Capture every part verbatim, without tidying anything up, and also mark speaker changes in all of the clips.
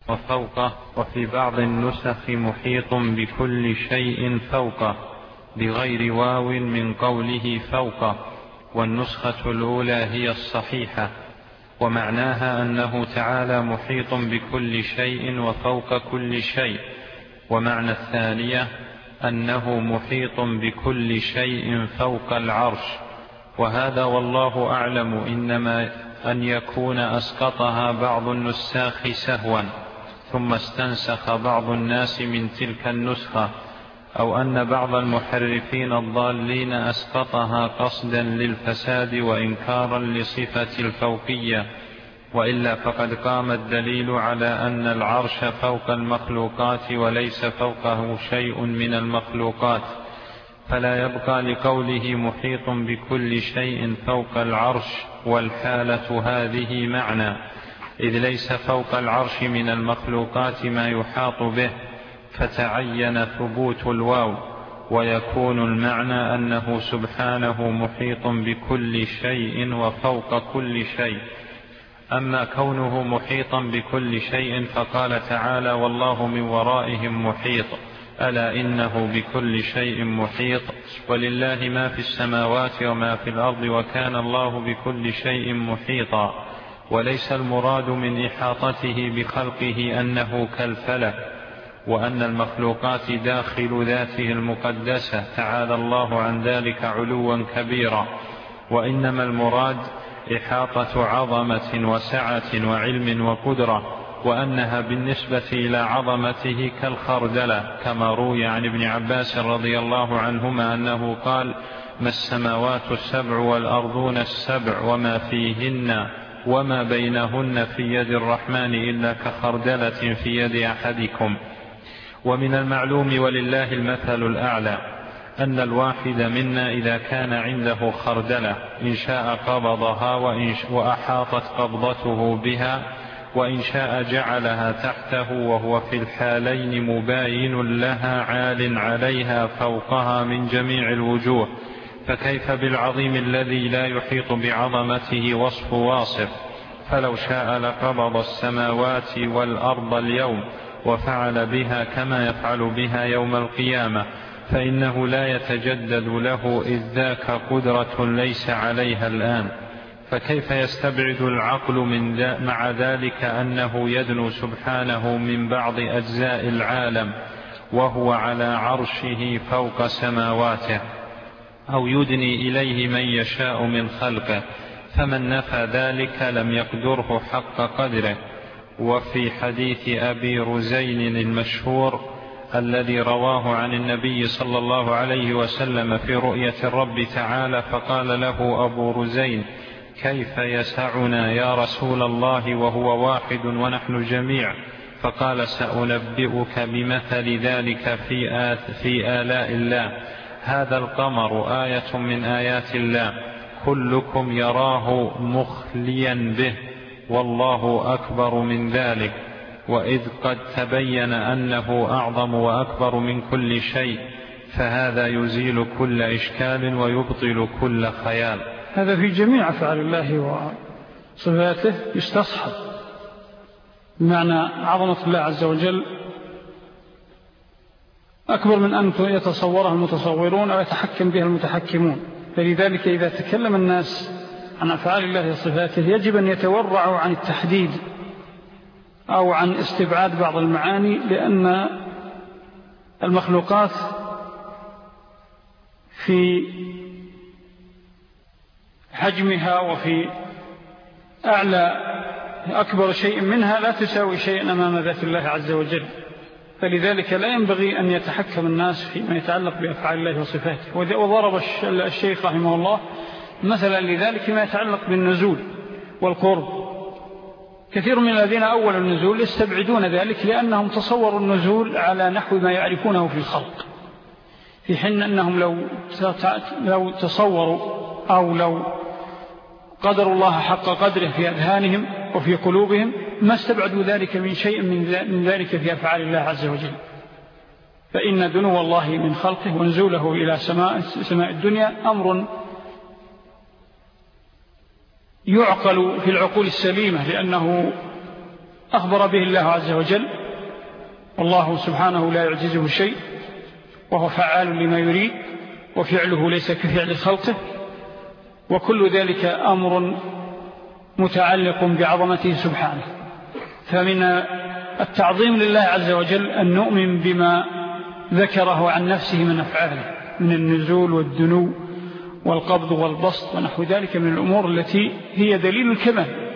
Speaker 1: وفوقه، وفي بعض النسخ محيط بكل شيء فوقه بغير واو من قوله فوقه، والنسخة الأولى هي الصحيحة، ومعناها أنه تعالى محيط بكل شيء وفوق كل شيء. ومعنى الثانية أنه محيط بكل شيء فوق العرش، وهذا والله أعلم إنما أن يكون أسقطها بعض النساخ سهوا ثم استنسخ بعض الناس من تلك النسخة، أو أن بعض المحرفين الضالين أسقطها قصدا للفساد وإنكارا لصفة الفوقية، وإلا فقد قام الدليل على أن العرش فوق المخلوقات وليس فوقه شيء من المخلوقات، فلا يبقى لقوله محيط بكل شيء فوق العرش والحالة هذه معنى، إذ ليس فوق العرش من المخلوقات ما يحاط به، فتعين ثبوت الواو، ويكون المعنى أنه سبحانه محيط بكل شيء وفوق كل شيء. أما كونه محيطا بكل شيء فقال تعالى والله من ورائهم محيط، ألا إنه بكل شيء محيط، ولله ما في السماوات وما في الأرض وكان الله بكل شيء محيطا. وليس المراد من إحاطته بخلقه أنه كالفلك، وأن المخلوقات داخل ذاته المقدسة تعالى الله عن ذلك علوا كبيرا، وإنما المراد إحاطة عظمة وسعة وعلم وقدرة، وأنها بالنسبة إلى عظمته كالخردلة، كما روي عن ابن عباس رضي الله عنهما أنه قال ما السماوات السبع والأرضون السبع وما فيهن وما بينهن في يد الرحمن إلا كخردلة في يد أحدكم. ومن المعلوم ولله المثل الأعلى أن الواحد منا إذا كان عنده خردلة إن شاء قبضها وأحاطت قبضته بها، وإن شاء جعلها تحته، وهو في الحالين مباين لها عال عليها فوقها من جميع الوجوه، فكيف بالعظيم الذي لا يحيط بعظمته وصف واصف؟ فلو شاء لقبض السماوات والأرض اليوم وفعل بها كما يفعل بها يوم القيامة، فإنه لا يتجدد له إذ ذاك قدرة ليس عليها الآن. فكيف يستبعد العقل من مع ذلك أنه يدنو سبحانه من بعض أجزاء العالم وهو على عرشه فوق سماواته، أو يدني إليه من يشاء من خلقه؟ فمن نفى ذلك لم يقدره حق قدره. وفي حديث أبي رزين المشهور الذي رواه عن النبي صلى الله عليه وسلم في رؤية الرب تعالى، فقال له أبو رزين كيف يسعنا يا رسول الله وهو واحد ونحن جميع؟ فقال سأنبئك بمثل ذلك في, آت في آلاء الله، هذا القمر آية من آيات الله كلكم يراه مخليا به، والله أكبر من ذلك، وإذ قد تبين أنه أعظم وأكبر من كل شيء، فهذا يزيل كل إشكال ويبطل كل خيال.
Speaker 2: هذا في جميع أفعال الله وصفاته يستصحب، بمعنى عظمة الله عز وجل أكبر من أن يتصورها المتصورون أو يتحكم بها المتحكمون. فلذلك إذا تكلم الناس عن أفعال الله وصفاته يجب أن يتورعوا عن التحديد أو عن استبعاد بعض المعاني، لأن المخلوقات في حجمها وفي أعلى أكبر شيء منها لا تساوي شيئا أمام ذات الله عز وجل، فلذلك لا ينبغي أن يتحكم الناس فيما يتعلق بأفعال الله وصفاته. وضرب الشيخ رحمه الله مثلا لذلك فيما يتعلق بالنزول والقرب. كثير من الذين أول النزول يستبعدون ذلك لأنهم تصوروا النزول على نحو ما يعرفونه في الخلق، في حين أنهم لو لو تصوروا أو لو قدروا الله حق قدره في أذهانهم وفي قلوبهم ما استبعدوا ذلك من شيء من ذلك في أفعال الله عز وجل. فإن دنو الله من خلقه ونزوله إلى سماء, سماء الدنيا أمر يعقل في العقول السليمة، لأنه أخبر به الله عز وجل، والله سبحانه لا يعجزه شيء، وهو فعال لما يريد، وفعله ليس كفعل خلقه، وكل ذلك أمر متعلق بعظمته سبحانه. فمن التعظيم لله عز وجل أن نؤمن بما ذكره عن نفسه من أفعاله من النزول والدنو والقبض والبسط ونحو ذلك من الأمور التي هي دليل الكمال،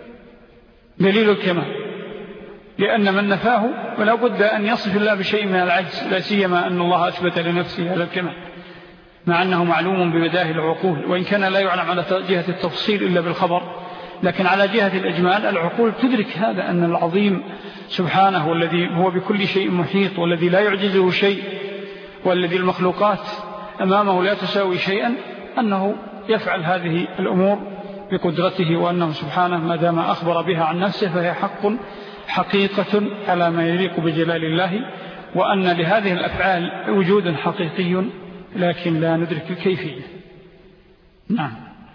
Speaker 2: دليل الكمال، لأن من نفاه ولا بد أن يصف الله بشيء من العجز، لا سيما أن الله أثبت لنفسه هذا الكمال، مع أنه معلوم بمداه العقول، وإن كان لا يعلم على جهة التفصيل إلا بالخبر، لكن على جهة الإجمال العقول تدرك هذا، أن العظيم سبحانه والذي هو بكل شيء محيط، والذي لا يعجزه شيء، والذي المخلوقات أمامه لا تساوي شيئا، أنه يفعل هذه الأمور بقدرته، وأنه سبحانه ما دام أخبر بها عن نفسه فهي حق حقيقة على ما يليق بجلال الله، وأن لهذه الأفعال وجودا حقيقي لكن لا ندرك الكيفية. نعم.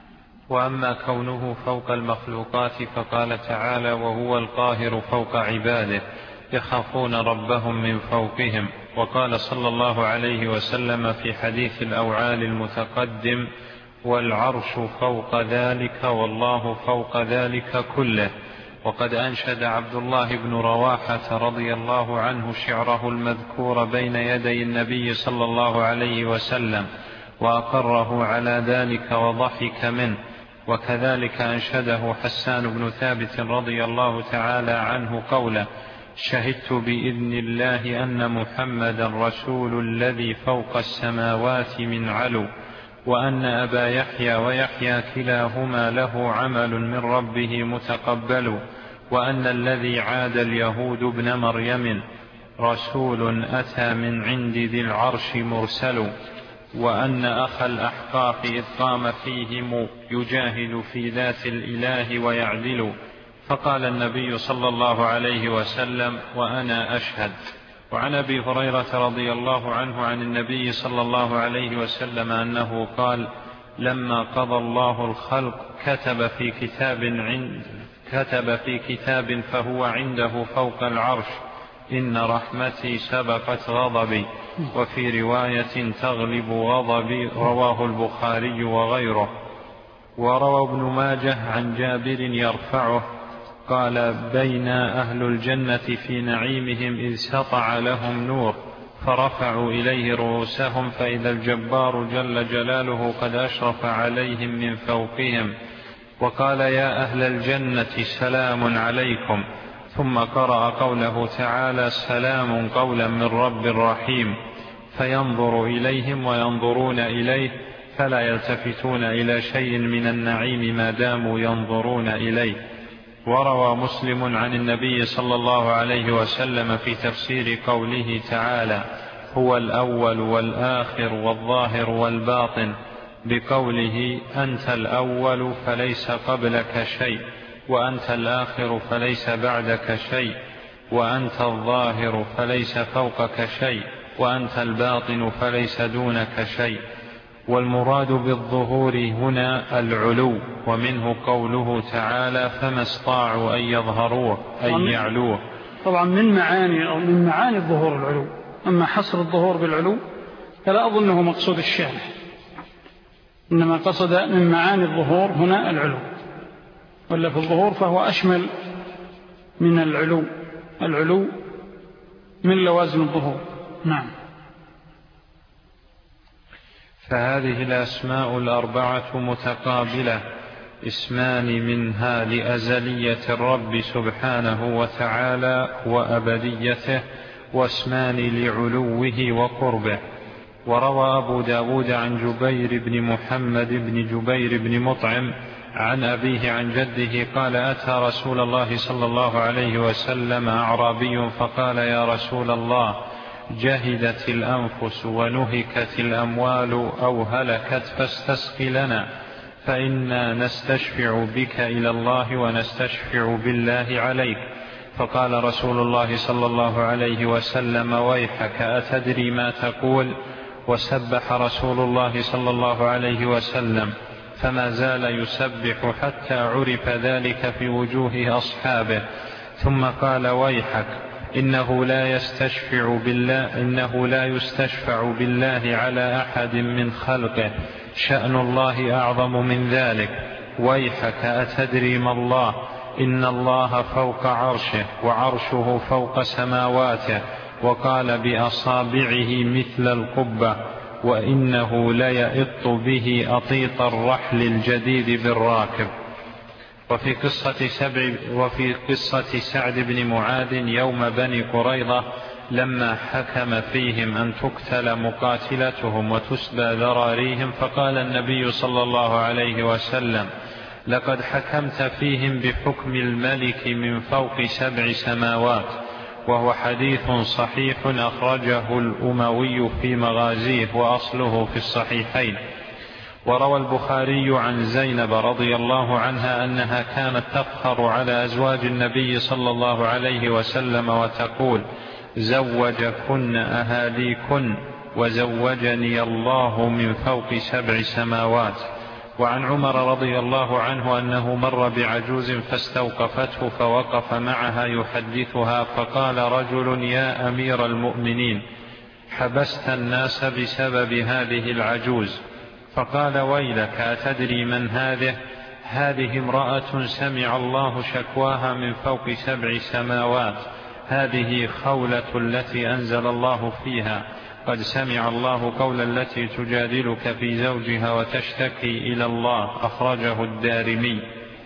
Speaker 1: وأما كونه فوق المخلوقات فقال تعالى: وهو القاهر فوق عباده يخافون ربهم من فوقهم. وقال صلى الله عليه وسلم في حديث الأوعال المتقدم: والعرش فوق ذلك والله فوق ذلك كله. وقد أنشد عبد الله بن رواحة رضي الله عنه شعره المذكور بين يدي النبي صلى الله عليه وسلم، وأقره على ذلك وضحك منه. وكذلك أنشده حسان بن ثابت رضي الله تعالى عنه قوله: شهدت بإذن الله أن محمدا رسول الذي فوق السماوات من علو، وأن أبا يحيى ويحيى كلاهما له عمل من ربه متقبل، وأن الذي عاد اليهود ابن مريم رسول أتى من عند ذي العرش مرسل، وأن أخ الأحقاف إذ قام فيهم يجاهد في ذات الإله ويعدل. فقال النبي صلى الله عليه وسلم: وأنا أشهد. وعن أبي هريرة رضي الله عنه عن النبي صلى الله عليه وسلم أنه قال: لما قضى الله الخلق كتب في كتاب عند كتب في كتاب فهو عنده فوق العرش: إن رحمتي سبقت غضبي. وفي رواية: تغلب غضبي. رواه البخاري وغيره. وروى ابن ماجه عن جابر يرفعه قال: بين أهل الجنة في نعيمهم إذ سطع لهم نور فرفعوا إليه رؤوسهم فإذا الجبار جل جلاله قد أشرف عليهم من فوقهم، وقال: يا أهل الجنة سلام عليكم. ثم قرأ قوله تعالى: سلام قولا من رب رحيم. فينظر إليهم وينظرون إليه فلا يلتفتون إلى شيء من النعيم ما داموا ينظرون إليه. وروى مسلم عن النبي صلى الله عليه وسلم في تفسير قوله تعالى: هو الأول والآخر والظاهر والباطن بقوله: أنت الأول فليس قبلك شيء، وأنت الآخر فليس بعدك شيء، وأنت الظاهر فليس فوقك شيء، وأنت الباطن فليس دونك شيء. والمراد بالظهور هنا العلو، ومنه قوله تعالى: فما استطاعوا أن يظهروه أي يعلوه.
Speaker 2: طبعا من معاني أو من معاني الظهور العلو، أما حصر الظهور بالعلو فلا أظنه مقصود الشارع، إنما قصد من معاني الظهور هنا العلو، ولا في الظهور فهو أشمل من العلو، العلو من لوازم الظهور. نعم.
Speaker 1: فهذه الأسماء الأربعة متقابلة، اسمان منها لأزلية الرب سبحانه وتعالى وأبديته، واسمان لعلوه وقربه. وروى أبو داود عن جبير بن محمد بن جبير بن مطعم عن أبيه عن جده قال: أتى رسول الله صلى الله عليه وسلم أعرابي فقال: يا رسول الله، جهدت الأنفس ونهكت الأموال أو هلكت فاستسقي لنا، فإنا نستشفع بك إلى الله ونستشفع بالله عليك. فقال رسول الله صلى الله عليه وسلم: ويحك، أتدري ما تقول؟ وسبح رسول الله صلى الله عليه وسلم، فما زال يسبح حتى عرف ذلك في وجوه أصحابه، ثم قال ويحك إنه لا يستشفع بالله إنه لا يستشفع بالله على أحد من خلقه، شأن الله أعظم من ذلك. ويحك أتدري ما الله؟ إن الله فوق عرشه وعرشه فوق سماواته، وقال بأصابعه مثل القبة، وإنه ليئط به أطيط الرحل الجديد بالراكب. وفي قصة, سبع وفي قصة سعد بن معاذ يوم بني قريظة لما حكم فيهم أن تقتل مقاتلتهم وتسبى ذراريهم، فقال النبي صلى الله عليه وسلم: لقد حكمت فيهم بحكم الملك من فوق سبع سماوات. وهو حديث صحيح أخرجه الأموي في مغازيه وأصله في الصحيحين. وروى البخاري عن زينب رضي الله عنها أنها كانت تفخر على أزواج النبي صلى الله عليه وسلم وتقول: زوجكن أهاليكن وزوجني الله من فوق سبع سماوات. وعن عمر رضي الله عنه أنه مر بعجوز فاستوقفته فوقف معها يحدثها، فقال رجل: يا أمير المؤمنين، حبست الناس بسبب هذه العجوز. فقال: ويلك، أتدري من هذه؟ هذه امرأة سمع الله شكواها من فوق سبع سماوات، هذه خولة التي أنزل الله فيها: قد سمع الله قول التي تجادلك في زوجها وتشتكي إلى الله. أخرجه الدارمي.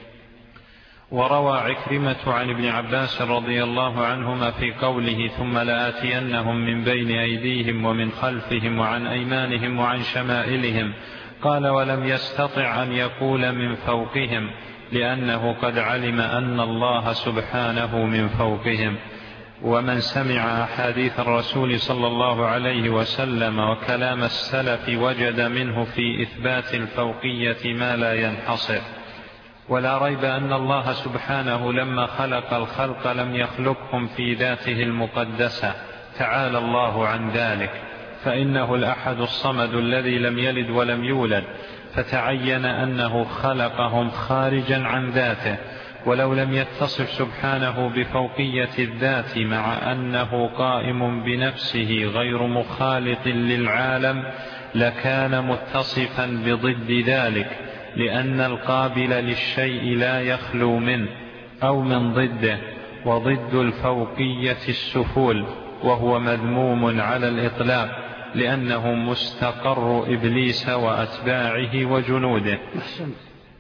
Speaker 1: وروى عكرمة عن ابن عباس رضي الله عنهما في قوله: ثم لآتينهم من بين أيديهم ومن خلفهم وعن أيمانهم وعن شمائلهم. قال: ولم يستطع أن يقول من فوقهم، لأنه قد علم أن الله سبحانه من فوقهم. ومن سمع أحاديث الرسول صلى الله عليه وسلم وكلام السلف وجد منه في إثبات الفوقية ما لا ينحصر. ولا ريب أن الله سبحانه لما خلق الخلق لم يخلقهم في ذاته المقدسة، تعالى الله عن ذلك، فإنه الأحد الصمد الذي لم يلد ولم يولد، فتعين أنه خلقهم خارجا عن ذاته. ولو لم يتصف سبحانه بفوقية الذات مع أنه قائم بنفسه غير مخالط للعالم لكان متصفا بضد ذلك، لأن القابل للشيء لا يخلو منه أو من ضده. وضد الفوقية السفول، وهو مذموم على الإطلاق، لأنه مستقر إبليس وأتباعه وجنوده.
Speaker 2: أحسن.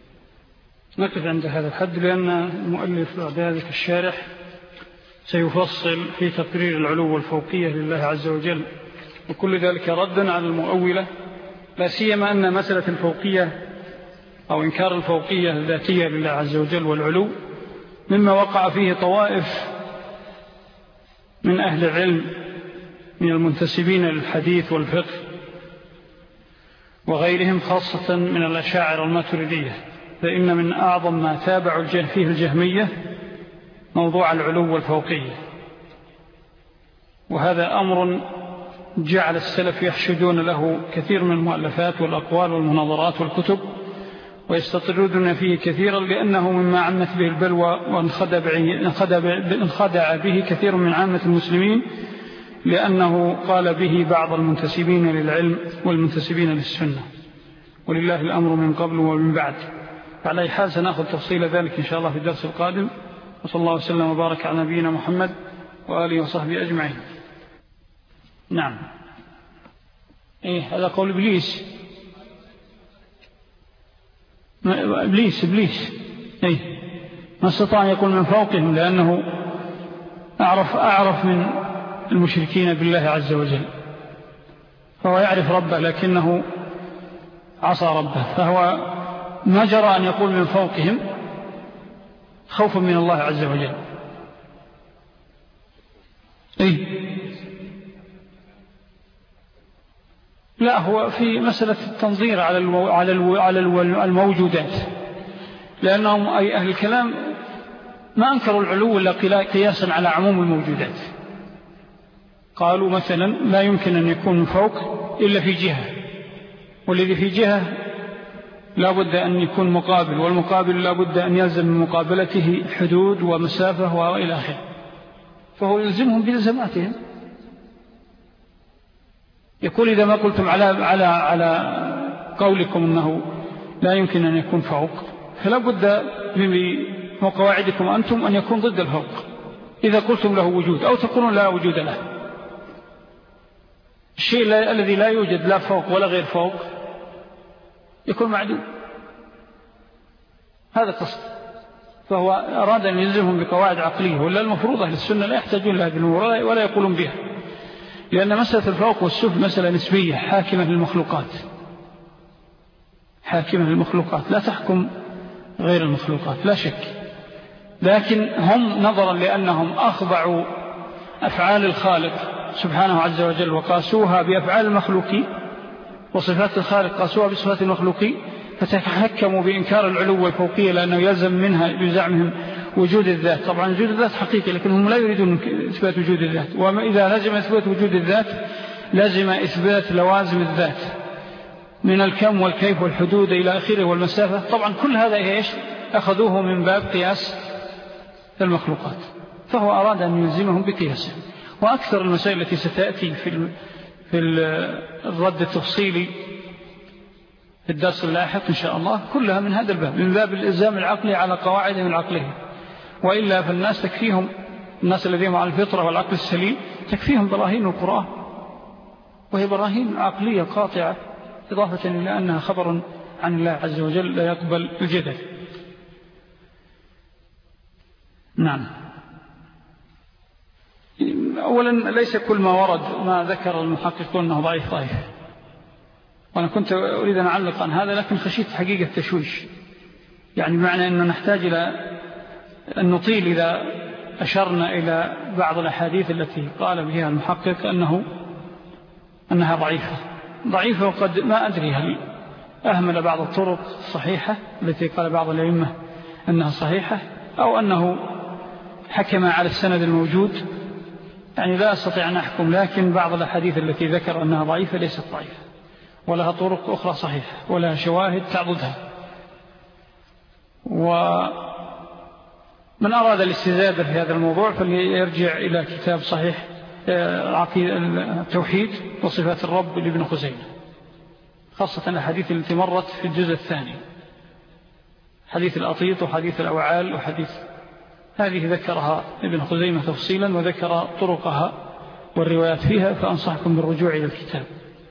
Speaker 2: نقف عند هذا الحد، لأن المؤلف بعد ذلك الشارح سيفصل في تقرير العلو والفوقية لله عز وجل، وكل ذلك ردا على المؤولة، لا سيما أن مسألة الفوقية أو إنكار الفوقية الذاتية لله عز وجل والعلو مما وقع فيه طوائف من أهل العلم من المنتسبين للحديث والفقه وغيرهم، خاصة من الأشاعرة الماتريدية. فإن من أعظم ما تابعوا فيه الجهمية موضوع العلو والفوقية، وهذا أمر جعل السلف يحشدون له كثير من المؤلفات والأقوال والمناظرات والكتب، ويستطردون فيه كثيرا، لأنه مما عمت به البلوى وانخدع به كثير من عامة المسلمين، لأنه قال به بعض المنتسبين للعلم والمنتسبين للسنة، ولله الأمر من قبل ومن بعد. فعلى أي حال سنأخذ تفصيل ذلك إن شاء الله في الدرس القادم، وصلى الله وسلم وبارك على نبينا محمد وآله وصحبه أجمعين. نعم. إيه هذا قول إبليس. إبليس إبليس إيه ما استطاع أن يقول من فوقهم، لأنه أعرف أعرف من المشركين بالله عز وجل، فهو يعرف ربه لكنه عصى ربه، فهو ما جرى أن يقول من فوقهم خوفا من الله عز وجل. إيه لا، هو في مسألة التنظير على المو... على الو... على الو... الموجودات، لأنهم أي أهل الكلام ما أنكروا العلو إلا قياسا على عموم الموجودات. قالوا مثلا لا يمكن أن يكون من فوق إلا في جهة، والذي في جهة لا بد أن يكون مقابل، والمقابل لا بد أن يلزم من مقابلته حدود ومسافة وإلى آخره، فهو يلزمهم بلزماتهم. يقول إذا ما قلتم على على على قولكم أنه لا يمكن أن يكون فوق، فلا بد من قواعدكم أنتم أن يكون ضد الفوق. إذا قلتم له وجود أو تقولون لا وجود له، الشيء الذي لا يوجد لا فوق ولا غير فوق يكون معدوم، هذا قصد. فهو أراد أن يلزمهم بقواعد عقلية، ولا المفروض أهل السنة لا يحتاجون لها بالأمور ولا يقولون بها، لأن مسألة الفوق والسفل مسألة نسبية حاكمة للمخلوقات، حاكمة للمخلوقات لا تحكم غير المخلوقات لا شك. لكن هم نظرا لأنهم أخضعوا أفعال الخالق سبحانه عز وجل وقاسوها بأفعال المخلوقين، وصفات الخالق قاسوها بصفات المخلوقين، فتحكموا بإنكار العلو والفوقية لأنه يلزم منها بزعمهم وجود الذات. طبعا وجود الذات حقيقي، لكنهم لا يريدون إثبات وجود الذات، وإذا لازم إثبات وجود الذات لازم إثبات لوازم الذات من الكم والكيف والحدود إلى آخره والمسافة. طبعا كل هذا إيش أخذوه من باب قياس المخلوقات، فهو أراد أن يلزمهم بقياسه. وأكثر المسائل التي ستأتي في في الرد التفصيلي في الدرس اللاحق إن شاء الله كلها من هذا الباب، من باب الإلزام العقلي على قواعدهم العقلية. وإلا فالناس تكفيهم، الناس الذين على الفطرة والعقل السليم تكفيهم براهين القرآن، وهي براهين عقلية قاطعة، إضافة إلى أنها خبر عن الله عز وجل لا يقبل الجدل. نعم. أولا ليس كل ما ورد ما ذكر المحققون أنه ضعيف ضعيف، وأنا كنت أريد أن أعلق عن هذا لكن خشيت حقيقة تشويش، يعني بمعنى أنه نحتاج إلى أن نطيل إذا أشرنا إلى بعض الأحاديث التي قال بها المحقق أنه أنها ضعيفة ضعيفة وقد ما أدري هل أهمل بعض الطرق الصحيحة التي قال بعض الأئمة أنها صحيحة، أو أنه حكم على السند الموجود، يعني لا أستطيع أن أحكم. لكن بعض الأحاديث التي ذكر أنها ضعيفة ليست ضعيفة، ولها طرق أخرى صحيحة ولها شواهد تعضدها. ومن أراد الاستزادة في هذا الموضوع فليرجع إلى كتاب صحيح التوحيد وصفات الرب لابن خزيمة، خاصة الحديث التي مرت في الجزء الثاني، حديث الأطيط وحديث الأوعال وحديث هذه ذكرها ابن خزيمة تفصيلا وذكر طرقها والروايات فيها، فأنصحكم بالرجوع إلى الكتاب.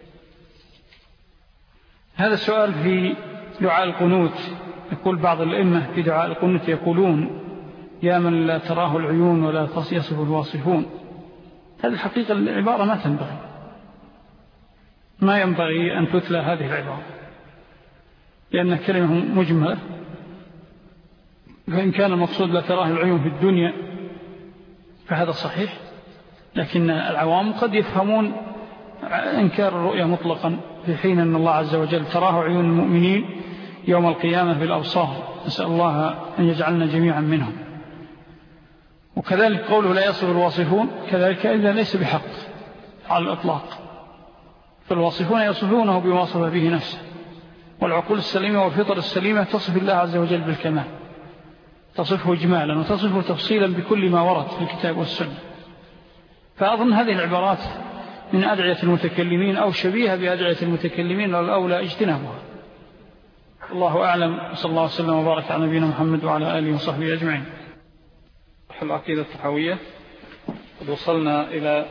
Speaker 2: هذا السؤال في دعاء القنوت، يقول بعض الأئمة في دعاء القنوت يقولون يا من لا تراه العيون ولا يصف الواصفون. هذه الحقيقة العبارة ما تنبغي، ما ينبغي أن تتلى هذه العبارة، لأنها كلمة مجملة. فإن كان المقصود لا تراه العيون في الدنيا فهذا صحيح، لكن العوام قد يفهمون إنكار الرؤية مطلقا، في حين أن الله عز وجل تراه عيون المؤمنين يوم القيامة في الأبصار، نسأل الله أن يجعلنا جميعا منهم. وكذلك قوله لا يصف الواصفون كذلك إذا ليس بحق على الإطلاق، فالواصفون يصفونه بما وصف به نفسه، والعقول السليمة والفطر السليمة تصف الله عز وجل بالكمال، تصفه إجمالا وتصفه تفصيلا بكل ما ورد في الكتاب والسنة. فأظن هذه العبارات من أدعية المتكلمين أو شبيهة بأدعية المتكلمين، والأولى اجتنابها. الله أعلم، صلى الله عليه وسلم وبارك على نبينا محمد وعلى آله وصحبه أجمعين. العقيدة الطحاوية، قد وصلنا إلى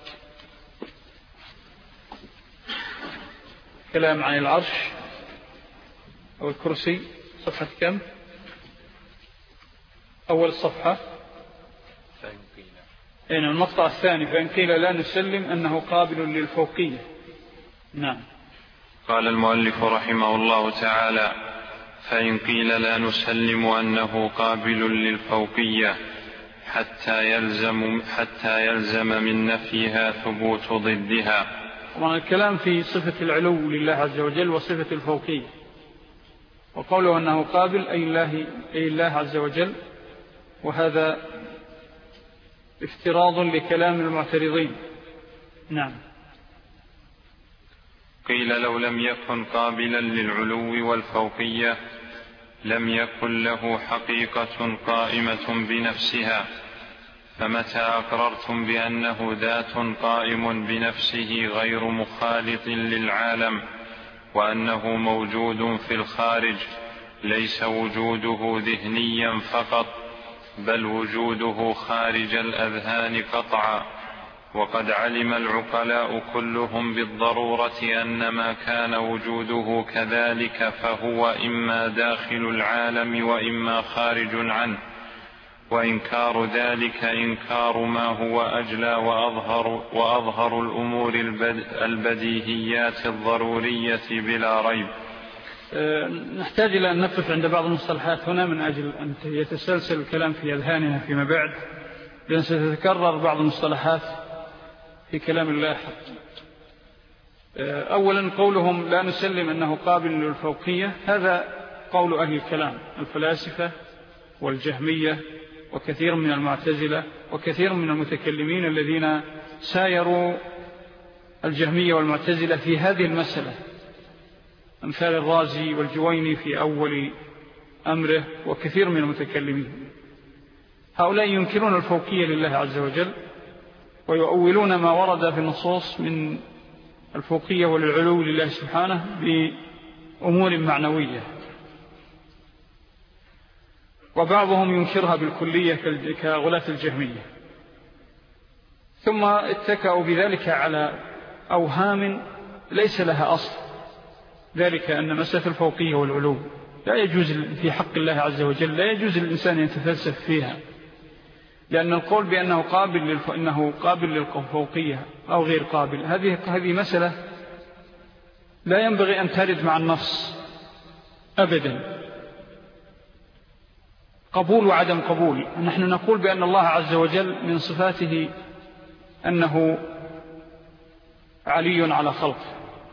Speaker 2: كلام عن العرش أو الكرسي، صفحة كم؟ أول الصفحة يعني المقطع الثاني، فإن قيل لا نسلم أنه قابل للفوقية. نعم.
Speaker 1: قال المؤلف رحمه الله تعالى: فإن قيل لا نسلم أنه قابل للفوقية حتى يلزم, حتى يلزم من نفيها ثبوت ضدها.
Speaker 2: طبعا الكلام في صفة العلو لله عز وجل وصفة الفوقية، وقوله أنه قابل أي الله, أي الله عز وجل، وهذا افتراض لكلام المعترضين. نعم.
Speaker 1: قيل لو لم يكن قابلا للعلو والفوقية لم يكن له حقيقة قائمة بنفسها، فمتى أقررتم بأنه ذات قائم بنفسه غير مخالط للعالم وأنه موجود في الخارج، ليس وجوده ذهنيا فقط بل وجوده خارج الأذهان قطعا. وقد علم العقلاء كلهم بالضرورة أن ما كان وجوده كذلك فهو إما داخل العالم وإما خارج عنه، وإنكار ذلك إنكار ما هو أجلى وأظهر, وأظهر الأمور البديهيات الضرورية بلا ريب.
Speaker 2: نحتاج إلى أن نقف عند بعض المصطلحات هنا من أجل أن يتسلسل الكلام في أذهاننا فيما بعد، لأن ستتكرر بعض المصطلحات في كلام الله حق. أولا قولهم لا نسلم أنه قابل للفوقية، هذا قول أهل الكلام الفلاسفة والجهمية وكثير من المعتزلة وكثير من المتكلمين الذين سايروا الجهمية والمعتزلة في هذه المسألة، أمثال الرازي والجويني في أول أمره وكثير من المتكلمين. هؤلاء ينكرون الفوقية لله عز وجل ويؤولون ما ورد في النصوص من الفوقية والعلو لله سبحانه بأمور معنوية، وبعضهم ينكرها بالكلية كغلاة الجهمية. ثم اتكأوا بذلك على أوهام ليس لها أصل، ذلك أن مسألة الفوقية والعلو لا يجوز في حق الله عز وجل، لا يجوز للإنسان أن يتفلسف فيها، لأن القول بأنه قابل للف... إنه قابل للفوقية أو غير قابل، هذه هذه مسألة لا ينبغي أن ترد مع النص أبدا. قبول وعدم قبول. نحن نقول بأن الله عز وجل من صفاته أنه علي على خلقه،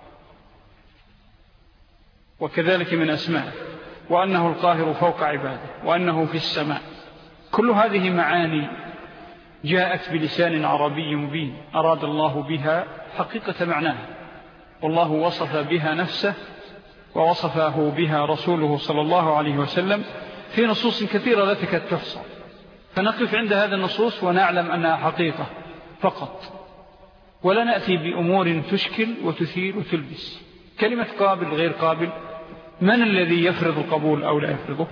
Speaker 2: وكذلك من أسمائه، وأنه القاهر فوق عباده، وأنه في السماء. كل هذه معاني جاءت بلسان عربي مبين أراد الله بها حقيقة معناها، والله وصف بها نفسه ووصفه بها رسوله صلى الله عليه وسلم في نصوص كثيرة لا تكاد تحصى، فنقف عند هذا النصوص ونعلم أنها حقيقة فقط، ولا نأتي بأمور تشكل وتثير وتلبس. كلمة قابل غير قابل، من الذي يفرض القبول أو لا يفرضه؟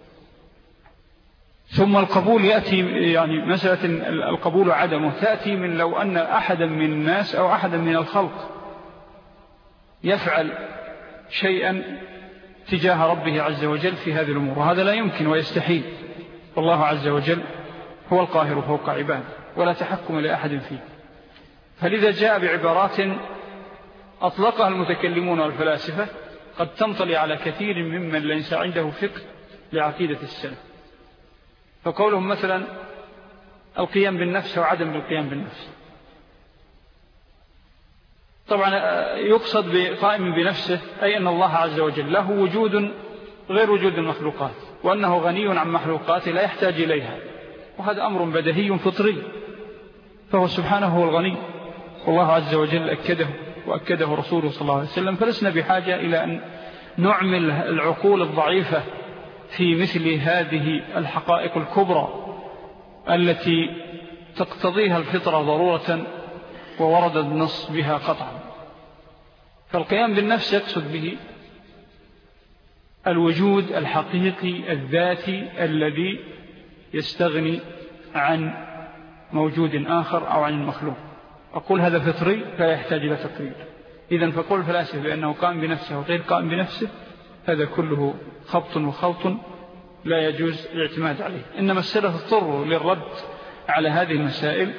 Speaker 2: ثم القبول يأتي، يعني مسألة القبول عدمه تأتي من لو أن أحدا من الناس أو أحدا من الخلق يفعل شيئا تجاه ربه عز وجل في هذه الأمور، وهذا لا يمكن ويستحيل. والله عز وجل هو القاهر فوق عباده ولا تحكم لأحد فيه. فلذا جاء بعبارات أطلقها المتكلمون والفلاسفة قد تنطلي على كثير ممن ليس عنده فقه لعقيدة السلف. فقولهم مثلا القيام بالنفس وعدم القيام بالنفس، طبعا يقصد بقائم بنفسه أي أن الله عز وجل له وجود غير وجود المخلوقات، وأنه غني عن مخلوقاته لا يحتاج إليها، وهذا أمر بديهي فطري، فهو سبحانه هو الغني، والله عز وجل أكده وأكده رسوله صلى الله عليه وسلم. فلسنا بحاجة إلى أن نعمل العقول الضعيفة في مثل هذه الحقائق الكبرى التي تقتضيها الفطرة ضرورة وورد النص بها قطعا. فالقيام بالنفس يقصد به الوجود الحقيقي الذاتي الذي يستغني عن موجود آخر أو عن المخلوق. أقول هذا فطري لا يحتاج إلى تقرير. إذن فقول الفلاسفة بأنه قام بنفسه وغير قام بنفسه هذا كله خبط وخلط لا يجوز الاعتماد عليه. إنما السلف اضطروا للرد على هذه المسائل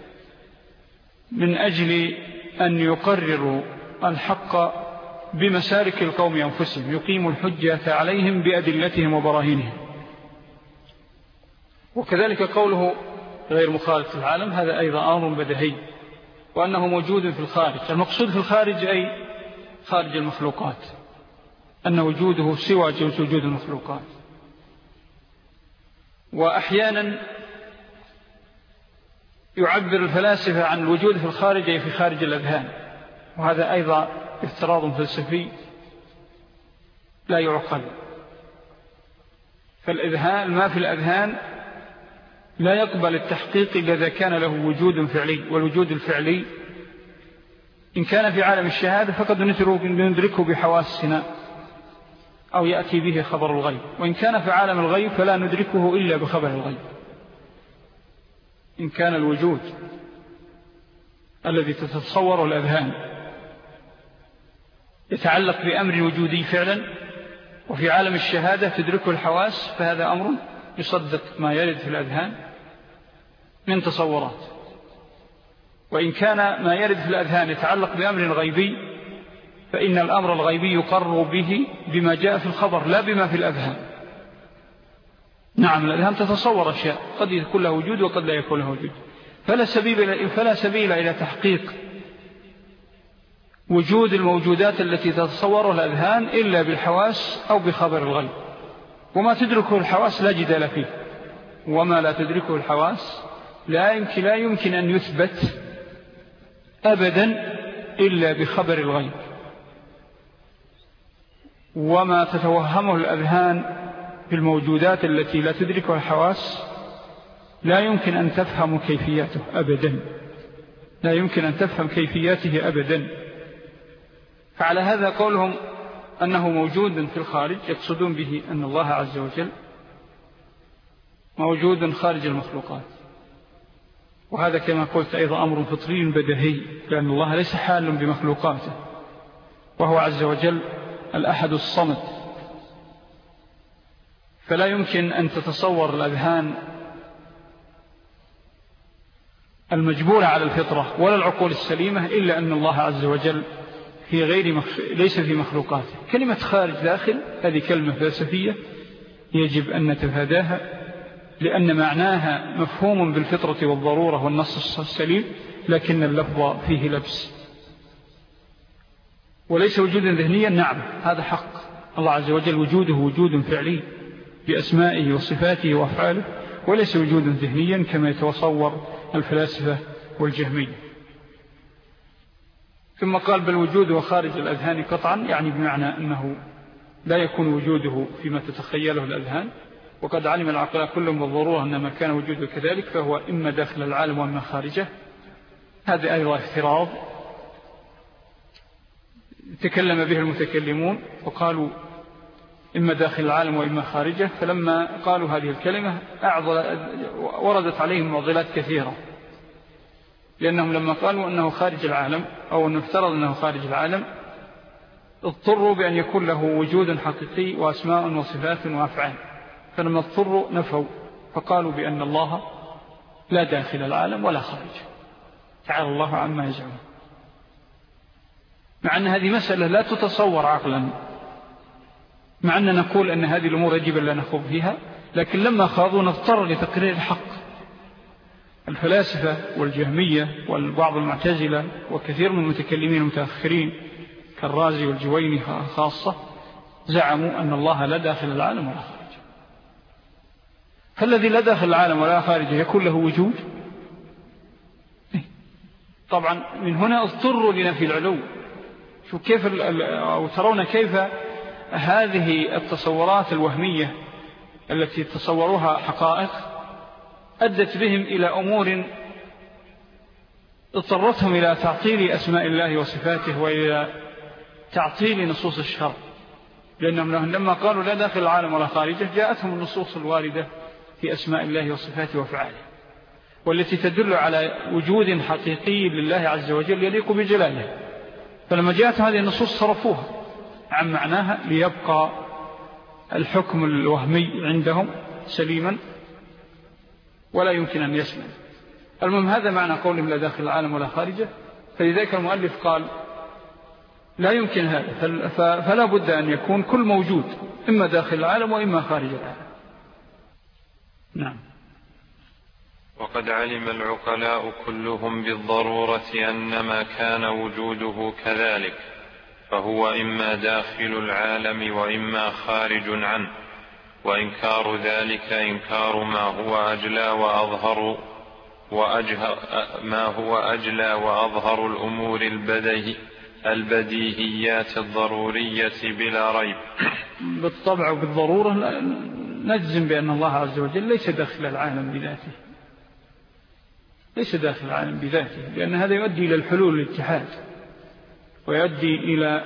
Speaker 2: من أجل أن يقرروا الحق بمسارك القوم أنفسهم، يقيموا الحجة عليهم بأدلتهم وبراهينهم. وكذلك قوله غير مخالط العالم هذا أيضا أمر بديهي، وأنه موجود في الخارج. المقصود في الخارج أي خارج المخلوقات، أن وجوده سوى وجود المخلوقات. وأحيانا يعبر الفلاسفة عن الوجود في الخارج أي في خارج الأذهان، وهذا أيضا افتراض فلسفي لا يعقل. فالإذهان ما في الأذهان لا يقبل التحقيق إذا كان له وجود فعلي، والوجود الفعلي إن كان في عالم الشهادة فقد ندركه بحواسنا أو يأتي به خبر الغيب، وإن كان في عالم الغيب فلا ندركه إلا بخبر الغيب. إن كان الوجود الذي تتصوره الأذهان يتعلق بأمر وجودي فعلا وفي عالم الشهادة تدركه الحواس، فهذا أمر يصدق ما يرد في الأذهان من تصورات. وإن كان ما يرد في الأذهان يتعلق بأمر غيبي فإن الأمر الغيبي يقر به بما جاء في الخبر لا بما في الأذهان. نعم الأذهان تتصور أشياء قد يكون له وجود وقد لا يكون له وجود، فلا سبيل, فلا سبيل إلى تحقيق وجود الموجودات التي تتصورها الأذهان إلا بالحواس أو بخبر الغيب. وما تدركه الحواس لا جدال فيه، وما لا تدركه الحواس لا يمكن, لا يمكن أن يثبت أبدا إلا بخبر الغيب. وما تتوهمه الأذهان في الموجودات التي لا تدركها الحواس لا يمكن أن تفهم كيفيته أبدا، لا يمكن أن تفهم كيفياته أبدا. فعلى هذا قولهم أنه موجود في الخارج يقصدون به أن الله عز وجل موجود خارج المخلوقات، وهذا كما قلت أيضا أمر فطري بديهي، لأن الله ليس حال بمخلوقاته، وهو عز وجل الأحد الصمد، فلا يمكن أن تتصور الأذهان المجبورة على الفطرة ولا العقول السليمة إلا أن الله عز وجل في غير مخ... ليس في مخلوقاته. كلمة خارج داخل هذه كلمة فلسفية يجب أن نتفاداها، لأن معناها مفهوم بالفطرة والضرورة والنص السليم، لكن اللفظ فيه لبس. وليس وجودا ذهنيا، نعم هذا حق، الله عز وجل وجوده وجود فعلي بأسمائه وصفاته وأفعاله، وليس وجودا ذهنيا كما يتصور الفلاسفة والجهمية. ثم قال بل وجوده خارج الأذهان قطعا، يعني بمعنى أنه لا يكون وجوده فيما تتخيله الأذهان، وقد علم العقلاء كلهم بالضرورة أن ما كان وجوده كذلك فهو إما داخل العالم وإما خارجه. هذا أيضا افتراض تكلم به المتكلمون وقالوا إما داخل العالم وإما خارجه، فلما قالوا هذه الكلمة وردت عليهم معضلات كثيرة، لأنهم لما قالوا أنه خارج العالم أو أنه افترض أنه خارج العالم اضطروا بأن يكون له وجود حقيقي وأسماء وصفات وأفعال، فلما اضطروا نفوا فقالوا بأن الله لا داخل العالم ولا خارج، تعالى الله عما يزعمون، مع أن هذه مسألة لا تتصور عقلا، مع أن نقول أن هذه الأمور يجب أن لا نخوض فيها، لكن لما خاضوا نضطر لتقرير الحق. الفلاسفة والجهمية وبعض المعتزلة وكثير من المتكلمين المتأخرين كالرازي والجويني خاصة زعموا أن الله لا داخل العالم ولا خارج. فالذي لا داخل العالم ولا خارج يكون له وجود؟ طبعا من هنا اضطروا لنفي العلو. شو كيف أو ترون كيف هذه التصورات الوهمية التي تصوروها حقائق أدت بهم إلى أمور اضطرتهم إلى تعطيل أسماء الله وصفاته وإلى تعطيل نصوص الشرع، لأنهم لما قالوا لا داخل العالم ولا خارجه جاءتهم النصوص الواردة في أسماء الله وصفاته وفعاله، والتي تدل على وجود حقيقي لله عز وجل يليق بجلاله، فلما جاءت هذه النصوص صرفوها عن معناها ليبقى الحكم الوهمي عندهم سليما ولا يمكن أن يسلم. المهم هذا معنى قولهم لا داخل العالم ولا خارجه. فلذلك المؤلف قال لا يمكن هذا، فلا بد أن يكون كل موجود إما داخل العالم وإما خارج العالم. نعم.
Speaker 1: وقد علم العقلاء كلهم بالضرورة أن ما كان وجوده كذلك، فهو إما داخل العالم وإما خارج عنه، وإنكار ذلك إنكار ما هو أجلى وأظهر وأجهر ما هو أجلى وأظهر الأمور البديهي البديهيات الضرورية بلا ريب.
Speaker 2: بالطبع وبالضرورة نجزم بأن الله عز وجل ليس داخل العالم بذاته، ليس داخل العالم بذاته، لأن هذا يؤدي إلى الحلول والاتحاد، ويؤدي إلى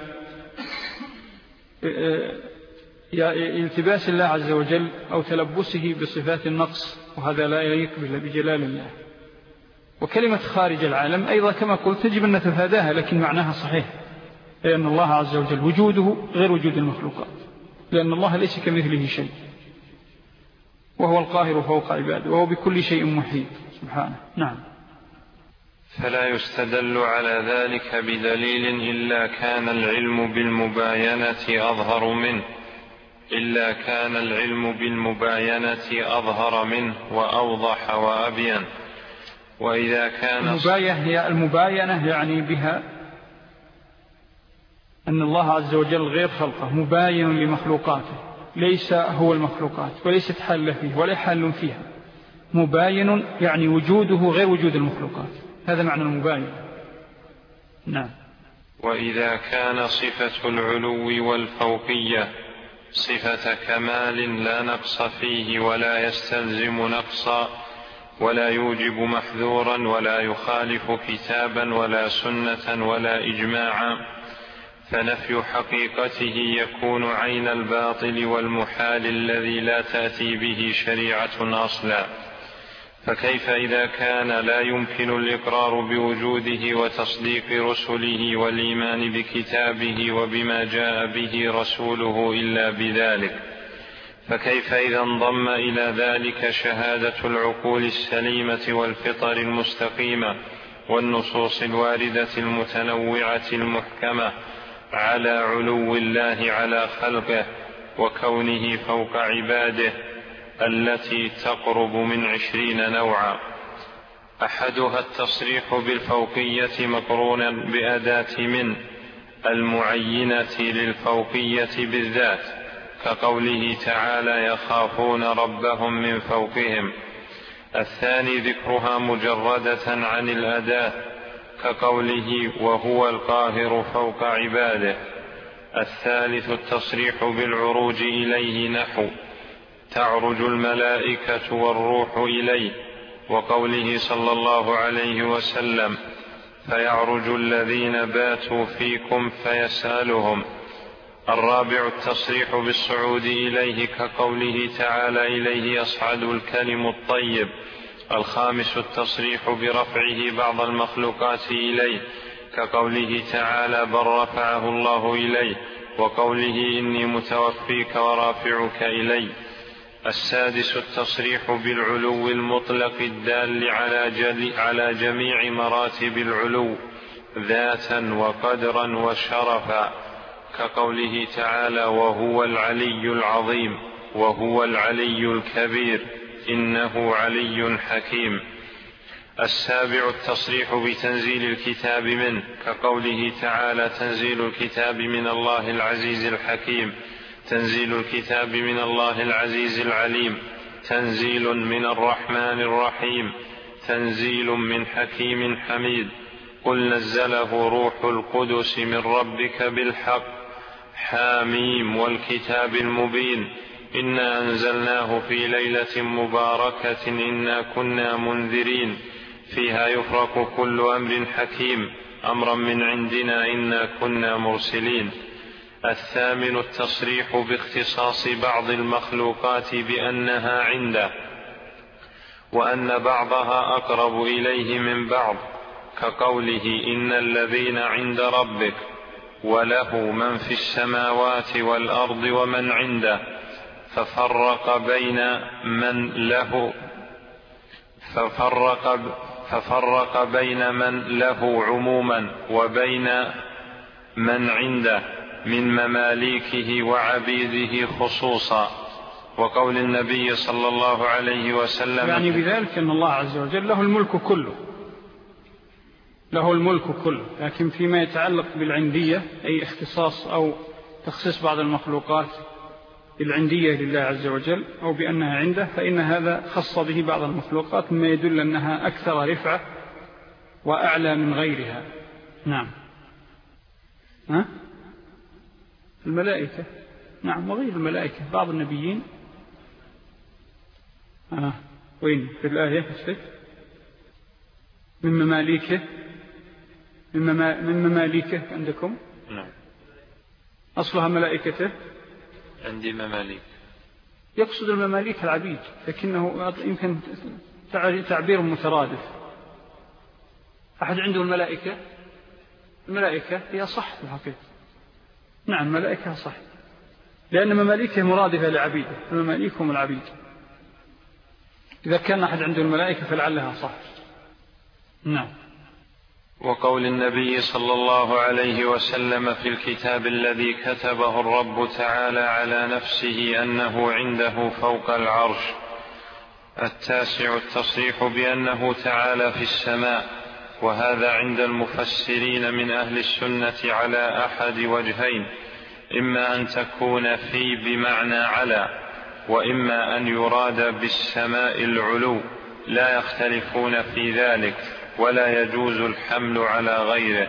Speaker 2: التباس الله عز وجل أو تلبسه بصفات النقص، وهذا لا يليق بجلال الله. وكلمة خارج العالم أيضا كما قلت تجب أن نتفاداها، لكن معناها صحيح، لأن الله عز وجل وجوده غير وجود المخلوقات، لأن الله ليس كمثله شيء، وهو القاهر فوق عباده، وهو بكل شيء محيط سبحانه. نعم.
Speaker 1: فلا يستدل على ذلك بدليل إلا كان العلم بالمباينة أظهر منه إلا كان العلم بالمباينة أظهر منه وأوضح وأبين. وإذا كان
Speaker 2: المباينة هي المباينة يعني بها أن الله عز وجل غير خلقه، مباين لمخلوقاته، ليس هو المخلوقات وليست حال فيه ولا حال فيها، مباين يعني وجوده غير وجود المخلوقات، هذا معنى المباين. نعم.
Speaker 1: وإذا كان صفة العلو والفوقية صفة كمال لا نقص فيه ولا يستلزم نقصا ولا يوجب محذورا ولا يخالف كتابا ولا سنة ولا إجماعا، فنفي حقيقته يكون عين الباطل والمحال الذي لا تأتي به شريعة أصلا. فكيف إذا كان لا يمكن الإقرار بوجوده وتصديق رسله والإيمان بكتابه وبما جاء به رسوله إلا بذلك؟ فكيف إذا انضم إلى ذلك شهادة العقول السليمة والفطر المستقيمة والنصوص الواردة المتنوعة المحكمة على علو الله على خلقه وكونه فوق عباده التي تقرب من عشرين نوعا؟ أحدها التصريح بالفوقية مقرونا بأداة من المعينة للفوقية بالذات، كقوله تعالى يخافون ربهم من فوقهم. الثاني ذكرها مجردة عن الأداة، كقوله وهو القاهر فوق عباده. الثالث التصريح بالعروج إليه، نحو تعرج الملائكة والروح إليه، وقوله صلى الله عليه وسلم فيعرج الذين باتوا فيكم فيسألهم. الرابع التصريح بالصعود إليه، كقوله تعالى إليه يصعد الكلم الطيب. الخامس التصريح برفعه بعض المخلوقات إليه، كقوله تعالى بل رفعه الله إليه، وقوله إني متوفيك ورافعك إلي. السادس التصريح بالعلو المطلق الدال على, على جميع مراتب العلو ذاتا وقدرا وشرفا، كقوله تعالى وهو العلي العظيم وهو العلي الكبير إنه علي حكيم. السابع التصريح بتنزيل الكتاب منه، كقوله تعالى تنزيل الكتاب من الله العزيز الحكيم، تنزيل الكتاب من الله العزيز العليم، تنزيل من الرحمن الرحيم، تنزيل من حكيم حميد. قل نزله روح القدس من ربك بالحق، حاميم والكتاب المبين، إنا أنزلناه في ليلة مباركة إنا كنا منذرين فيها يفرق كل أمر حكيم أمرا من عندنا إنا كنا مرسلين. الثامن التصريح باختصاص بعض المخلوقات بأنها عنده، وأن بعضها أقرب إليه من بعض، كقوله إن الذين عند ربك وله من في السماوات والأرض ومن عنده، ففرق بين من له ففرق ففرق بين من له عموما وبين من عنده من مماليكه وعبيده خصوصا. وقول النبي صلى الله عليه وسلم
Speaker 2: يعني بذلك أن الله عز وجل له الملك كله، له الملك كله، لكن فيما يتعلق بالعندية أي اختصاص أو تخصيص بعض المخلوقات العندية لله عز وجل أو بأنها عنده، فإن هذا خص به بعض المخلوقات مما يدل أنها أكثر رفعة وأعلى من غيرها. نعم. ها؟ الملائكة، نعم، وغير الملائكة، بعض النبيين. آه. وين في الآية من مماليكه؟ من, مما... من مماليكه عندكم؟
Speaker 1: نعم.
Speaker 2: أصلها ملائكته.
Speaker 1: عندي مماليك.
Speaker 2: يقصد المماليك العبيد، لكنه يمكن تعبير مترادف. أحد عنده الملائكة؟ الملائكة هي صح في الحقيقة. نعم، الملائكة صح، لأن مماليكه مرادفة لعبيده، المماليك هم العبيد. إذا كان أحد عنده الملائكة فلعلها صح. نعم.
Speaker 1: وقول النبي صلى الله عليه وسلم في الكتاب الذي كتبه الرب تعالى على نفسه أنه عنده فوق العرش. التاسع التصريح بأنه تعالى في السماء، وهذا عند المفسرين من أهل السنة على أحد وجهين، إما أن تكون في بمعنى على، وإما أن يراد بالسماء العلو، لا يختلفون في ذلك، ولا يجوز الحمل على غيره.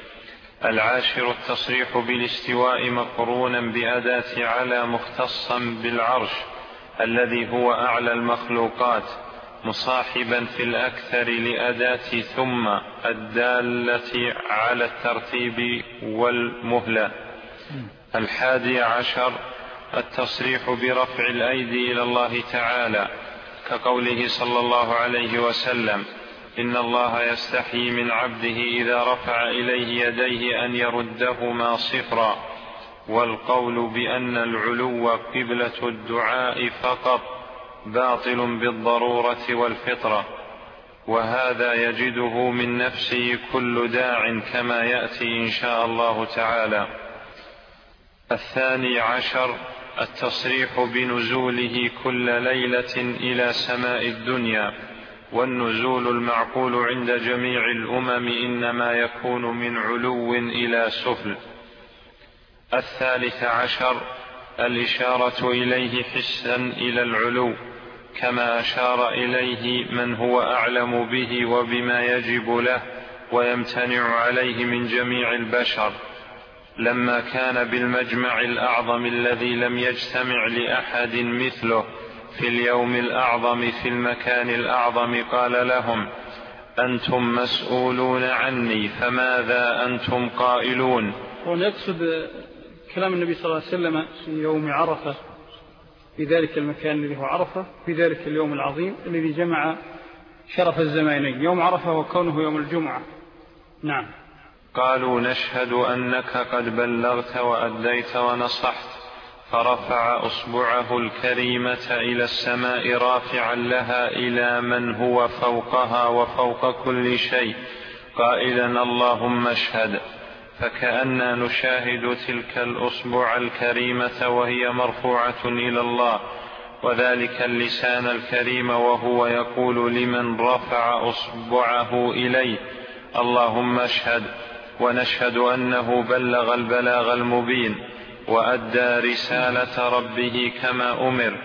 Speaker 1: العاشر التصريح بالاستواء مقرونا بأداة على مختصا بالعرش الذي هو أعلى المخلوقات، مصاحبا في الأكثر لأداة ثم الدالة على الترتيب والمهلة. الحادي عشر التصريح برفع الأيدي إلى الله تعالى، كقوله صلى الله عليه وسلم: إن الله يستحيي من عبده إذا رفع إليه يديه أن يردهما صفرا. والقول بأن العلو قبلة الدعاء فقط باطل بالضرورة والفطرة، وهذا يجده من نفسه كل داع كما يأتي إن شاء الله تعالى. الثاني عشر التصريح بنزوله كل ليلة إلى سماء الدنيا، والنزول المعقول عند جميع الأمم إنما يكون من علو إلى سفل. الثالث عشر الإشارة إليه حسا إلى العلو، كما أشار إليه من هو أعلم به وبما يجب له ويمتنع عليه من جميع البشر، لما كان بالمجمع الأعظم الذي لم يجتمع لأحد مثله في اليوم الأعظم في المكان الأعظم، قال لهم: أنتم مسؤولون عني، فماذا أنتم قائلون؟
Speaker 2: ونقصد كلام النبي صلى الله عليه وسلم في يوم عرفة، في ذلك المكان الذي هو عرفة، في ذلك اليوم العظيم الذي جمع شرف الزمانين، يوم عرفة وكونه يوم الجمعة. نعم.
Speaker 1: قالوا: نشهد أنك قد بلغت وأديت ونصحت. فرفع أصبعه الكريمة إلى السماء رافعا لها إلى من هو فوقها وفوق كل شيء، قائلا: اللهم اشهد. فكأننا نشاهد تلك الأصبع الكريمة وهي مرفوعة إلى الله، وذلك اللسان الكريم، وهو يقول لمن رفع أصبعه إليه: اللهم اشهد. ونشهد أنه بلغ البلاغ المبين وأدى رسالة ربه كما أمر،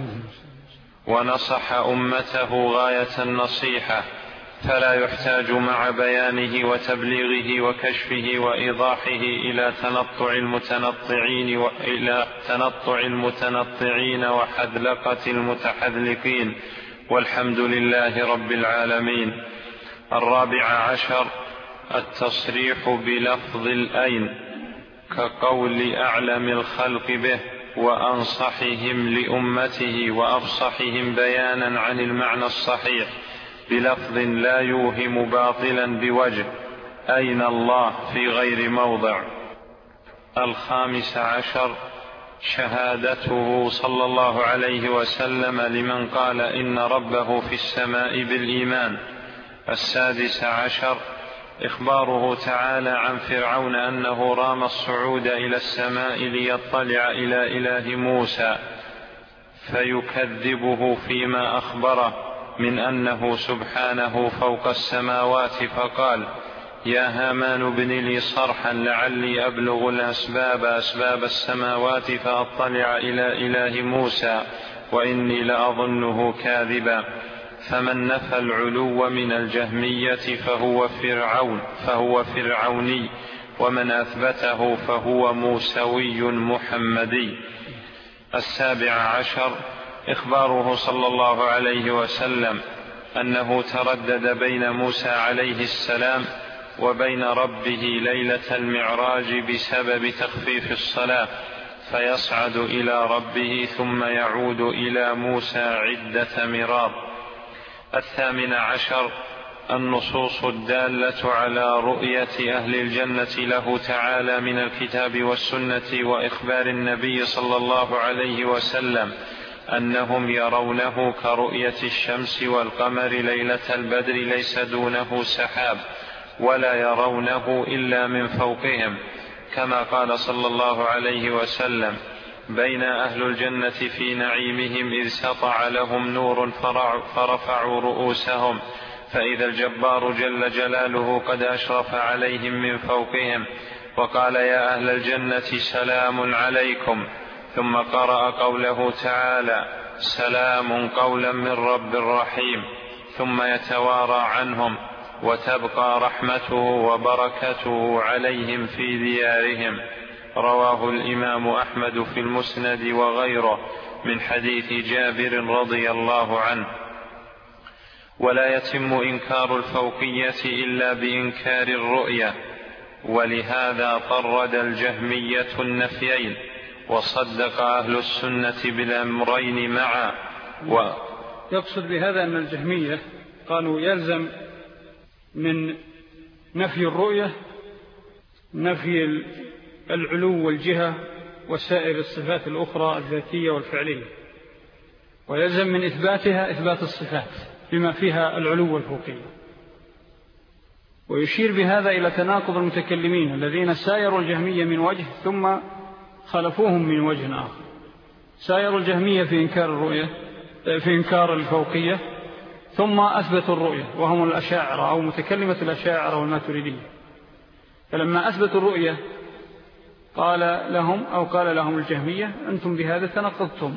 Speaker 1: ونصح أمته غاية النصيحة، فلا يحتاج مع بيانه وتبليغه وكشفه وإيضاحه إلى تنطع المتنطعين وإلى تنطع المتنطعين وحذلقة المتحذلقين، والحمد لله رب العالمين. الرابع عشر التصريح بلفظ الأين، كقول أعلم الخلق به وأنصحهم لأمته وأفصحهم بيانا عن المعنى الصحيح، بلفظ لا يوهم باطلا بوجه: أين الله، في غير موضع. الخامس عشر شهادته صلى الله عليه وسلم لمن قال إن ربه في السماء بالإيمان. السادس عشر إخباره تعالى عن فرعون أنه رام الصعود إلى السماء ليطلع إلى إله موسى، فيكذبه فيما أخبره من أنه سبحانه فوق السماوات، فقال: يا هامان ابن لي صرحا لعلي أبلغ الأسباب أسباب السماوات فأطلع إلى إله موسى وإني لأظنه كاذبا. فمن نفى العلو من الجهمية فهو فرعون فهو فرعوني، ومن أثبته فهو موسوي محمدي. السابع عشر إخباره صلى الله عليه وسلم أنه تردد بين موسى عليه السلام وبين ربه ليلة المعراج بسبب تخفيف الصلاة، فيصعد إلى ربه ثم يعود إلى موسى عدة مرار. الثامن عشر النصوص الدالة على رؤية أهل الجنة له تعالى من الكتاب والسنة، وإخبار النبي صلى الله عليه وسلم أنهم يرونه كرؤية الشمس والقمر ليلة البدر ليس دونه سحاب، ولا يرونه إلا من فوقهم، كما قال صلى الله عليه وسلم: بين أهل الجنة في نعيمهم إذ سطع لهم نور فرفعوا رؤوسهم، فإذا الجبار جل جلاله قد أشرف عليهم من فوقهم، وقال: يا أهل الجنة سلام عليكم، ثم قرأ قوله تعالى: سلام قولا من رب رحيم، ثم يتوارى عنهم وتبقى رحمته وبركته عليهم في ديارهم. رواه الإمام أحمد في المسند وغيره من حديث جابر رضي الله عنه. ولا يتم إنكار الفوقية إلا بإنكار الرؤية، ولهذا طرد الجهمية النفيين، وصدق أهل السنة بالأمرين معا. و...
Speaker 2: يقصد بهذا أن الجهمية قالوا يلزم من نفي الرؤية نفي العلو والجهة وسائر الصفات الأخرى الذاتية والفعلية، ويلزم من إثباتها إثبات الصفات بما فيها العلو والفوقية. ويشير بهذا إلى تناقض المتكلمين الذين سايروا الجهمية من وجه ثم خلفوهم من وجه آخر. سايروا الجهمية في إنكار الرؤية في إنكار الفوقية ثم أثبتوا الرؤية، وهم الأشاعرة أو متكلمة الأشاعرة والماتريدية. فلما أثبتوا الرؤية قال لهم أو قال لهم الجهمية: أنتم بهذا تناقضتم،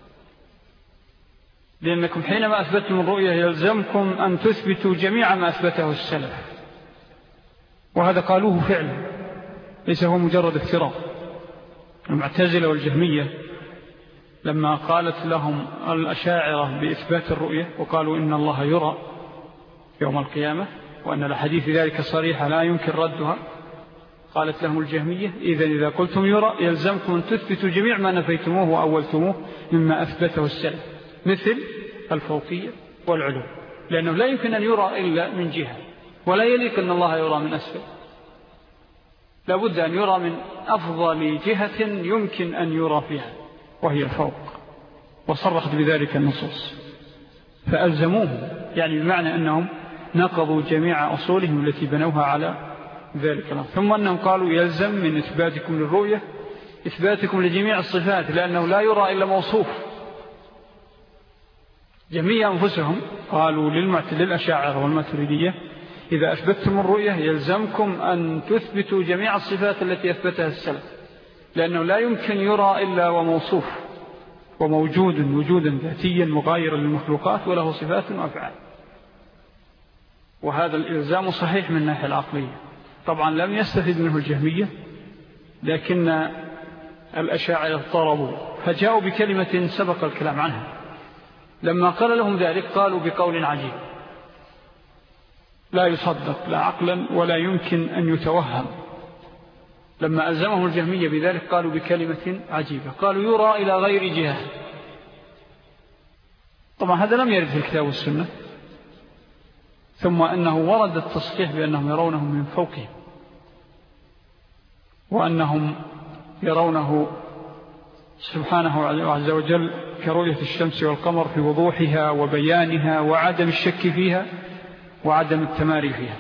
Speaker 2: لأنكم حينما أثبتم الرؤية يلزمكم أن تثبتوا جميع ما أثبته السلف، وهذا قالوه فعلا ليس هو مجرد افتراض. المعتزلة والجهمية لما قالت لهم الأشاعرة بإثبات الرؤية وقالوا إن الله يرى يوم القيامة وأن الحديث ذلك صريحة لا يمكن ردها، قالت لهم الجهمية: إذن إذا قلتم يرى يلزمكم أن تثبتوا جميع ما نفيتموه وأولتموه مما أثبته السلف، مثل الفوقية والعلو، لأنه لا يمكن أن يرى إلا من جهة، ولا يليق أن الله يرى من أسفل، لابد أن يرى من أفضل جهة يمكن أن يرى فيها وهي الفوق، وصرحت بذلك النصوص فألزموه، يعني بمعنى أنهم نقضوا جميع أصولهم التي بنوها على ذلك الأمر. ثم أنهم قالوا يلزم من إثباتكم للرؤية إثباتكم لجميع الصفات، لأنه لا يرى إلا موصوف. جميع أنفسهم قالوا للأشاعرة والماتريدية: إذا أثبتتم الرؤية يلزمكم أن تثبتوا جميع الصفات التي أثبتها السلف، لأنه لا يمكن يرى إلا وموصوف وموجود وجودا ذاتيا مغايرا للمخلوقات وله صفات وأفعال. وهذا الإلزام صحيح من الناحية العقلية. طبعا لم يستفد منه الجهمية، لكن الأشاعرة اضطربوا فجاءوا بكلمة سبق الكلام عنها. لما قال لهم ذلك قالوا بقول عجيب لا يصدق لا عقلا ولا يمكن أن يتوهم. لما ألزمهم الجهمية بذلك قالوا بكلمة عجيبة، قالوا يرى إلى غير جهة. طبعا هذا لم يرد في الكتاب والسنة، ثم أنه ورد التصريح بأنهم يرونه من فوقهم، وأنهم يرونه سبحانه عز وجل كرؤية الشمس والقمر في وضوحها وبيانها وعدم الشك فيها وعدم التماري فيها.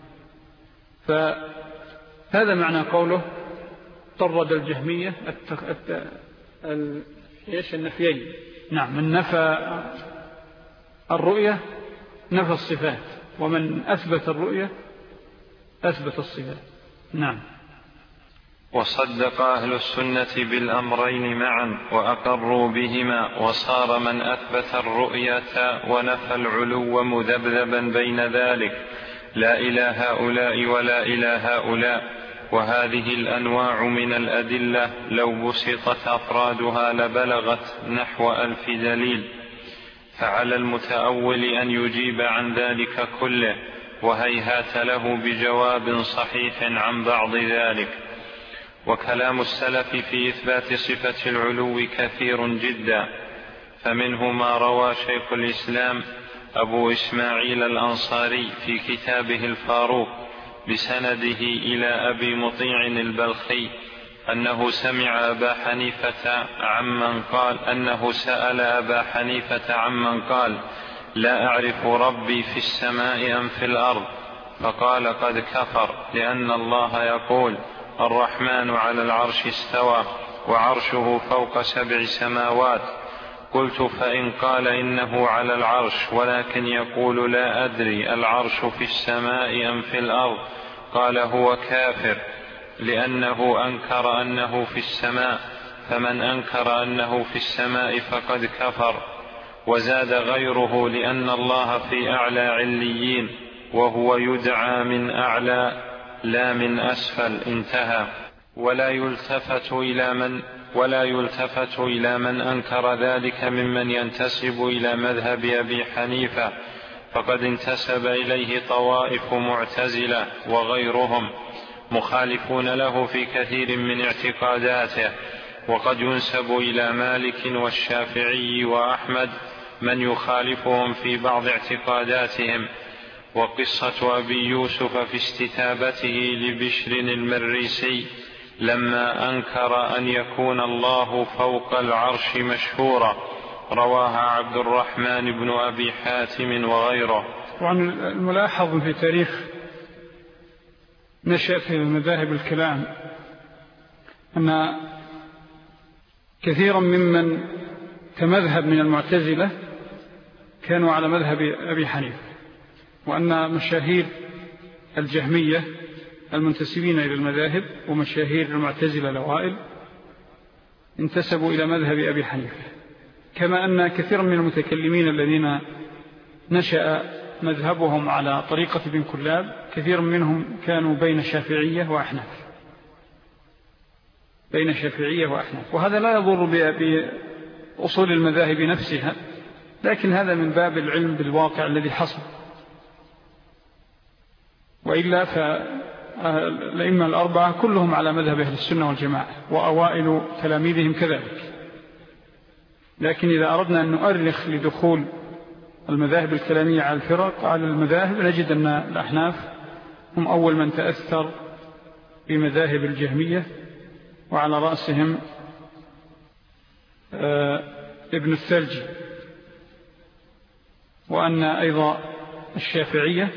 Speaker 2: فهذا معنى قوله طرد الجهمية التخ... الت... ال... إيش النفيين. نعم، من نفى الرؤية نفى الصفات، ومن أثبت الرؤية أثبت الصفات. نعم.
Speaker 1: وصدق أهل السنة بالأمرين معا وأقروا بهما، وصار من أثبت الرؤية ونفى العلو مذبذبا بين ذلك، لا إلى هؤلاء ولا إلى هؤلاء، وهذه الأنواع من الأدلة لو بسطت أفرادها لبلغت نحو ألف دليل، فعلى المتأول أن يجيب عن ذلك كله، وهيهات له بجواب صحيح عن بعض ذلك. وكلام السلف في إثبات صفة العلو كثير جدا، فمنه ما روى شيخ الإسلام أبو إسماعيل الأنصاري في كتابه الفاروق بسنده إلى أبي مطيع البلخي أنه سمع أبا حنيفة عمن قال أنه سأل أبا حنيفة عمن قال لا أعرف ربي في السماء أم في الأرض، فقال قد كفر، لأن الله يقول الرحمن على العرش استوى وعرشه فوق سبع سماوات. قلت فإن قال إنه على العرش ولكن يقول لا أدري العرش في السماء أم في الأرض، قال هو كافر، لأنه أنكر أنه في السماء، فمن أنكر أنه في السماء فقد كفر. وزاد غيره لأن الله في أعلى عليين وهو يدعى من أعلى لا من أسفل، انتهى. ولا يلتفت إلى من ولا يلتفت إلى من أنكر ذلك ممن ينتسب إلى مذهب أبي حنيفة، فقد انتسب إليه طوائف معتزلة وغيرهم مخالفون له في كثير من اعتقاداته. وقد ينسب إلى مالك والشافعي وأحمد من يخالفهم في بعض اعتقاداتهم. وقصة أبي يوسف في استتابته لبشر المريسي لما أنكر أن يكون الله فوق العرش مشهورة رواها عبد الرحمن بن أبي حاتم وغيره.
Speaker 2: وعن الملاحظ في تاريخ نشأة مذاهب الكلام أن كثيرا ممن كمذهب من المعتزلة كانوا على مذهب أبي حنيفة، وأن مشاهير الجهمية المنتسبين إلى المذاهب ومشاهير المعتزلة الأوائل انتسبوا إلى مذهب أبي حنيفة، كما أن كثيرا من المتكلمين الذين نشأ مذهبهم على طريقة ابن كلاب كثير منهم كانوا بين شافعية وأحناف بين شافعية وأحناف وهذا لا يضر بأصول المذاهب نفسها، لكن هذا من باب العلم بالواقع الذي حصل. وإلا فالأئمة الأربعة كلهم على مذهب أهل السنة والجماعة، وأوائل تلاميذهم كذلك. لكن إذا أردنا أن نؤرخ لدخول المذاهب الكلامية على الفرق على المذاهب نجد أن الأحناف هم أول من تأثر بمذاهب الجهمية، وعلى رأسهم ابن الثلجي، وأن أيضا الشافعية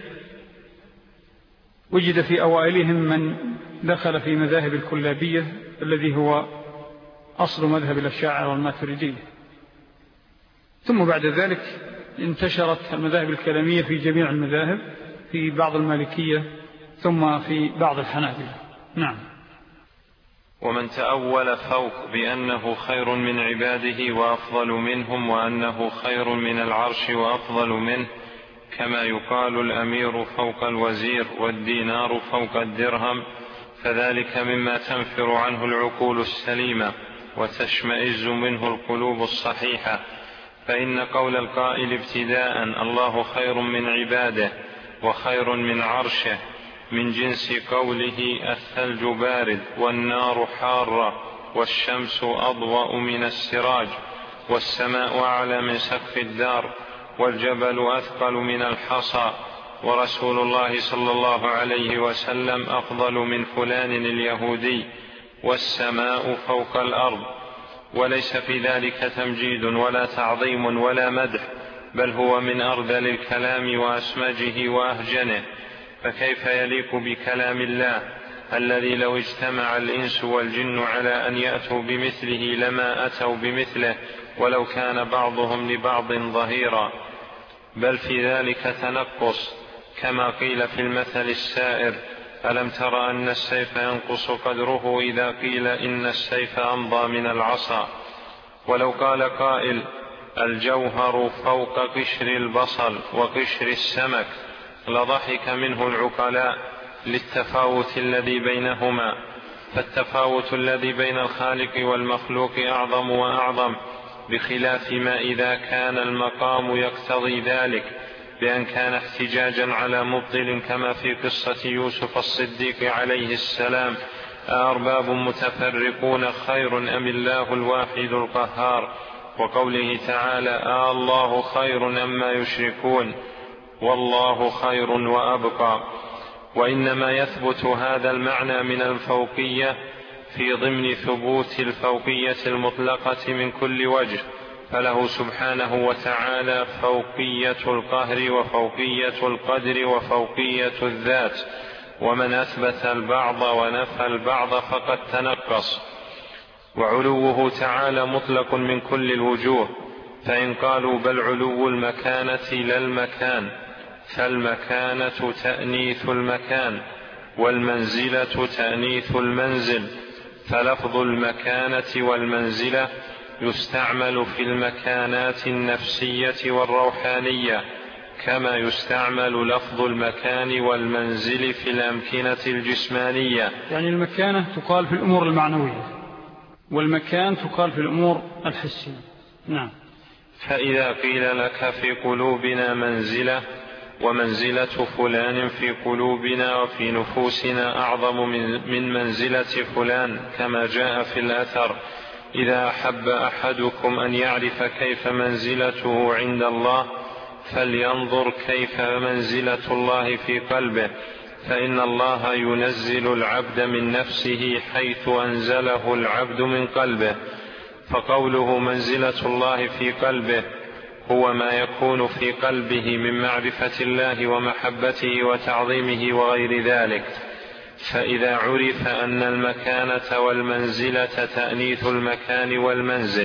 Speaker 2: وجد في أوائلهم من دخل في مذاهب الكلابية الذي هو أصل مذهب الأشاعرة والماتريدية. ثم بعد ذلك انتشرت المذاهب الكلامية في جميع المذاهب، في بعض المالكية ثم في بعض الحنابلة. نعم.
Speaker 1: ومن تأول فوق بأنه خير من عباده وأفضل منهم، وأنه خير من العرش وأفضل منه، كما يقال الأمير فوق الوزير والدينار فوق الدرهم، فذلك مما تنفر عنه العقول السليمة وتشمئز منه القلوب الصحيحة. فإن قول القائل ابتداء الله خير من عباده وخير من عرشه من جنس قوله الثلج بارد والنار حارة والشمس أضوأ من السراج والسماء أعلى من سقف الدار والجبل أثقل من الحصى ورسول الله صلى الله عليه وسلم أفضل من فلان اليهودي والسماء فوق الأرض، وليس في ذلك تمجيد ولا تعظيم ولا مدح، بل هو من أرذل الكلام وأسمجه وأهجنه. فكيف يليق بكلام الله الذي لو اجتمع الإنس والجن على أن يأتوا بمثله لما أتوا بمثله ولو كان بعضهم لبعض ظهيرا، بل في ذلك تنقص، كما قيل في المثل السائر ألم تر أن السيف ينقص قدره إذا قيل إن السيف أمضى من العصا. ولو قال قائل الجوهر فوق قشر البصل وقشر السمك لضحك منه العقلاء، للتفاوت الذي بينهما، فالتفاوت الذي بين الخالق والمخلوق أعظم وأعظم، بخلاف ما إذا كان المقام يقتضي ذلك، بأن كان احتجاجا على مبطل كما في قصة يوسف الصديق عليه السلام: أأرباب متفرقون خير أم الله الواحد القهار، وقوله تعالى: آه الله خير أما يشركون والله خير وأبقى. وإنما يثبت هذا المعنى من الفوقية في ضمن ثبوت الفوقية المطلقة من كل وجه، فله سبحانه وتعالى فوقية القهر وفوقية القدر وفوقية الذات، ومن أثبت البعض ونفى البعض فقد تنقص. وعلوه تعالى مطلق من كل الوجوه، فإن قالوا بل علو المكانة لا المكان، فالمكانة تأنيث المكان، والمنزلة تأنيث المنزل، فلفظ المكانة والمنزلة يستعمل في المكانات النفسية والروحانية، كما يستعمل لفظ المكان والمنزل في الأمكنة الجسمانية.
Speaker 2: يعني المكانة تقال في الأمور المعنوية، والمكان تقال في الأمور الحسية. نعم.
Speaker 1: فإذا قيل لك في قلوبنا منزلة، ومنزلة فلان في قلوبنا وفي نفوسنا أعظم من منزلة فلان، كما جاء في الأثر: إذا أحب أحدكم أن يعرف كيف منزلته عند الله فلينظر كيف منزلة الله في قلبه، فإن الله ينزل العبد من نفسه حيث أنزله العبد من قلبه. فقوله منزلة الله في قلبه هو ما يكون في قلبه من معرفة الله ومحبته وتعظيمه وغير ذلك. فإذا عرف أن المكانة والمنزلة تأنيث المكان والمنزل،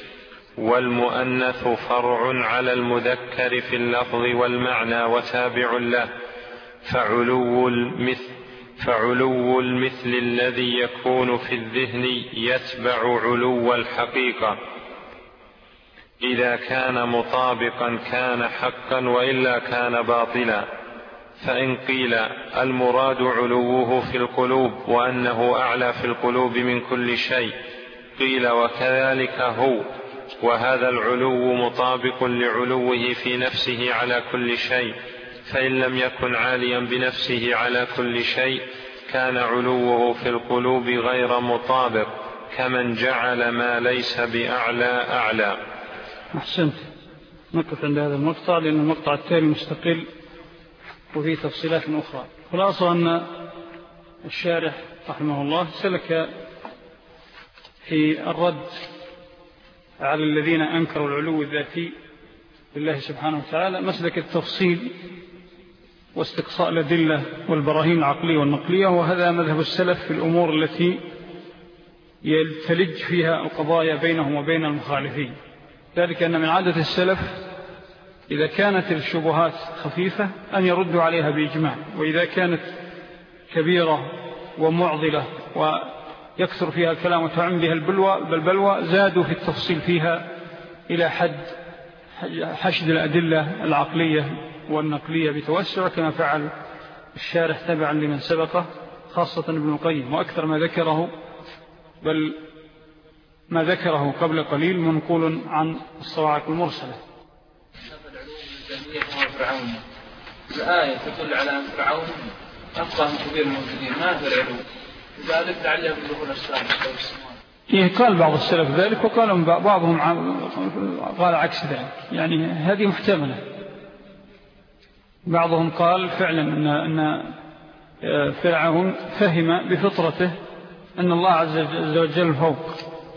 Speaker 1: والمؤنث فرع على المذكر في اللفظ والمعنى وتابع له، فعلو المثل, فعلو المثل الذي يكون في الذهن يتبع علو الحقيقة، إذا كان مطابقا كان حقا وإلا كان باطلا. فإن قيل المراد علوه في القلوب وأنه أعلى في القلوب من كل شيء، قيل وكذلك هو، وهذا العلو مطابق لعلوه في نفسه على كل شيء، فإن لم يكن عاليا بنفسه على كل شيء كان علوه في القلوب غير مطابق، كمن جعل ما ليس بأعلى أعلى.
Speaker 2: أحسنت. نقف عند هذا المقطع لأن المقطع التالي مستقل وفيه تفصيلات أخرى. خلاصة أن الشارح رحمه الله سلك في الرد على الذين أنكروا العلو الذاتي لله سبحانه وتعالى مسلك التفصيل واستقصاء الأدلة والبراهين العقلية والنقلية، وهذا مذهب السلف في الأمور التي يلتلج فيها القضايا بينهم وبين المخالفين. ذلك أن من عادة السلف إذا كانت الشبهات خفيفة أن يردوا عليها بإجماع، وإذا كانت كبيرة ومعضلة ويكثر فيها الكلام وتعم بها البلوى زادوا في التفصيل فيها إلى حد حشد الأدلة العقلية والنقلية بتوسع، كما فعل الشارح تبعا لمن سبقه خاصة ابن القيم. وأكثر ما ذكره بل ما ذكره قبل قليل منقول عن الصواعق المرسلة.
Speaker 3: فرعون الآية تدل على أن فرعون أفضل من كبير الموجودين، ما هو العلو؟ لذلك لعلها بالدخول السادس.
Speaker 2: إيه قال بعض السلف ذلك، وقال بعضهم قال عكس ذلك، يعني هذه محتملة. بعضهم قال فعلا أن أن فرعون فهم بفطرته أن الله عز وجل فوق،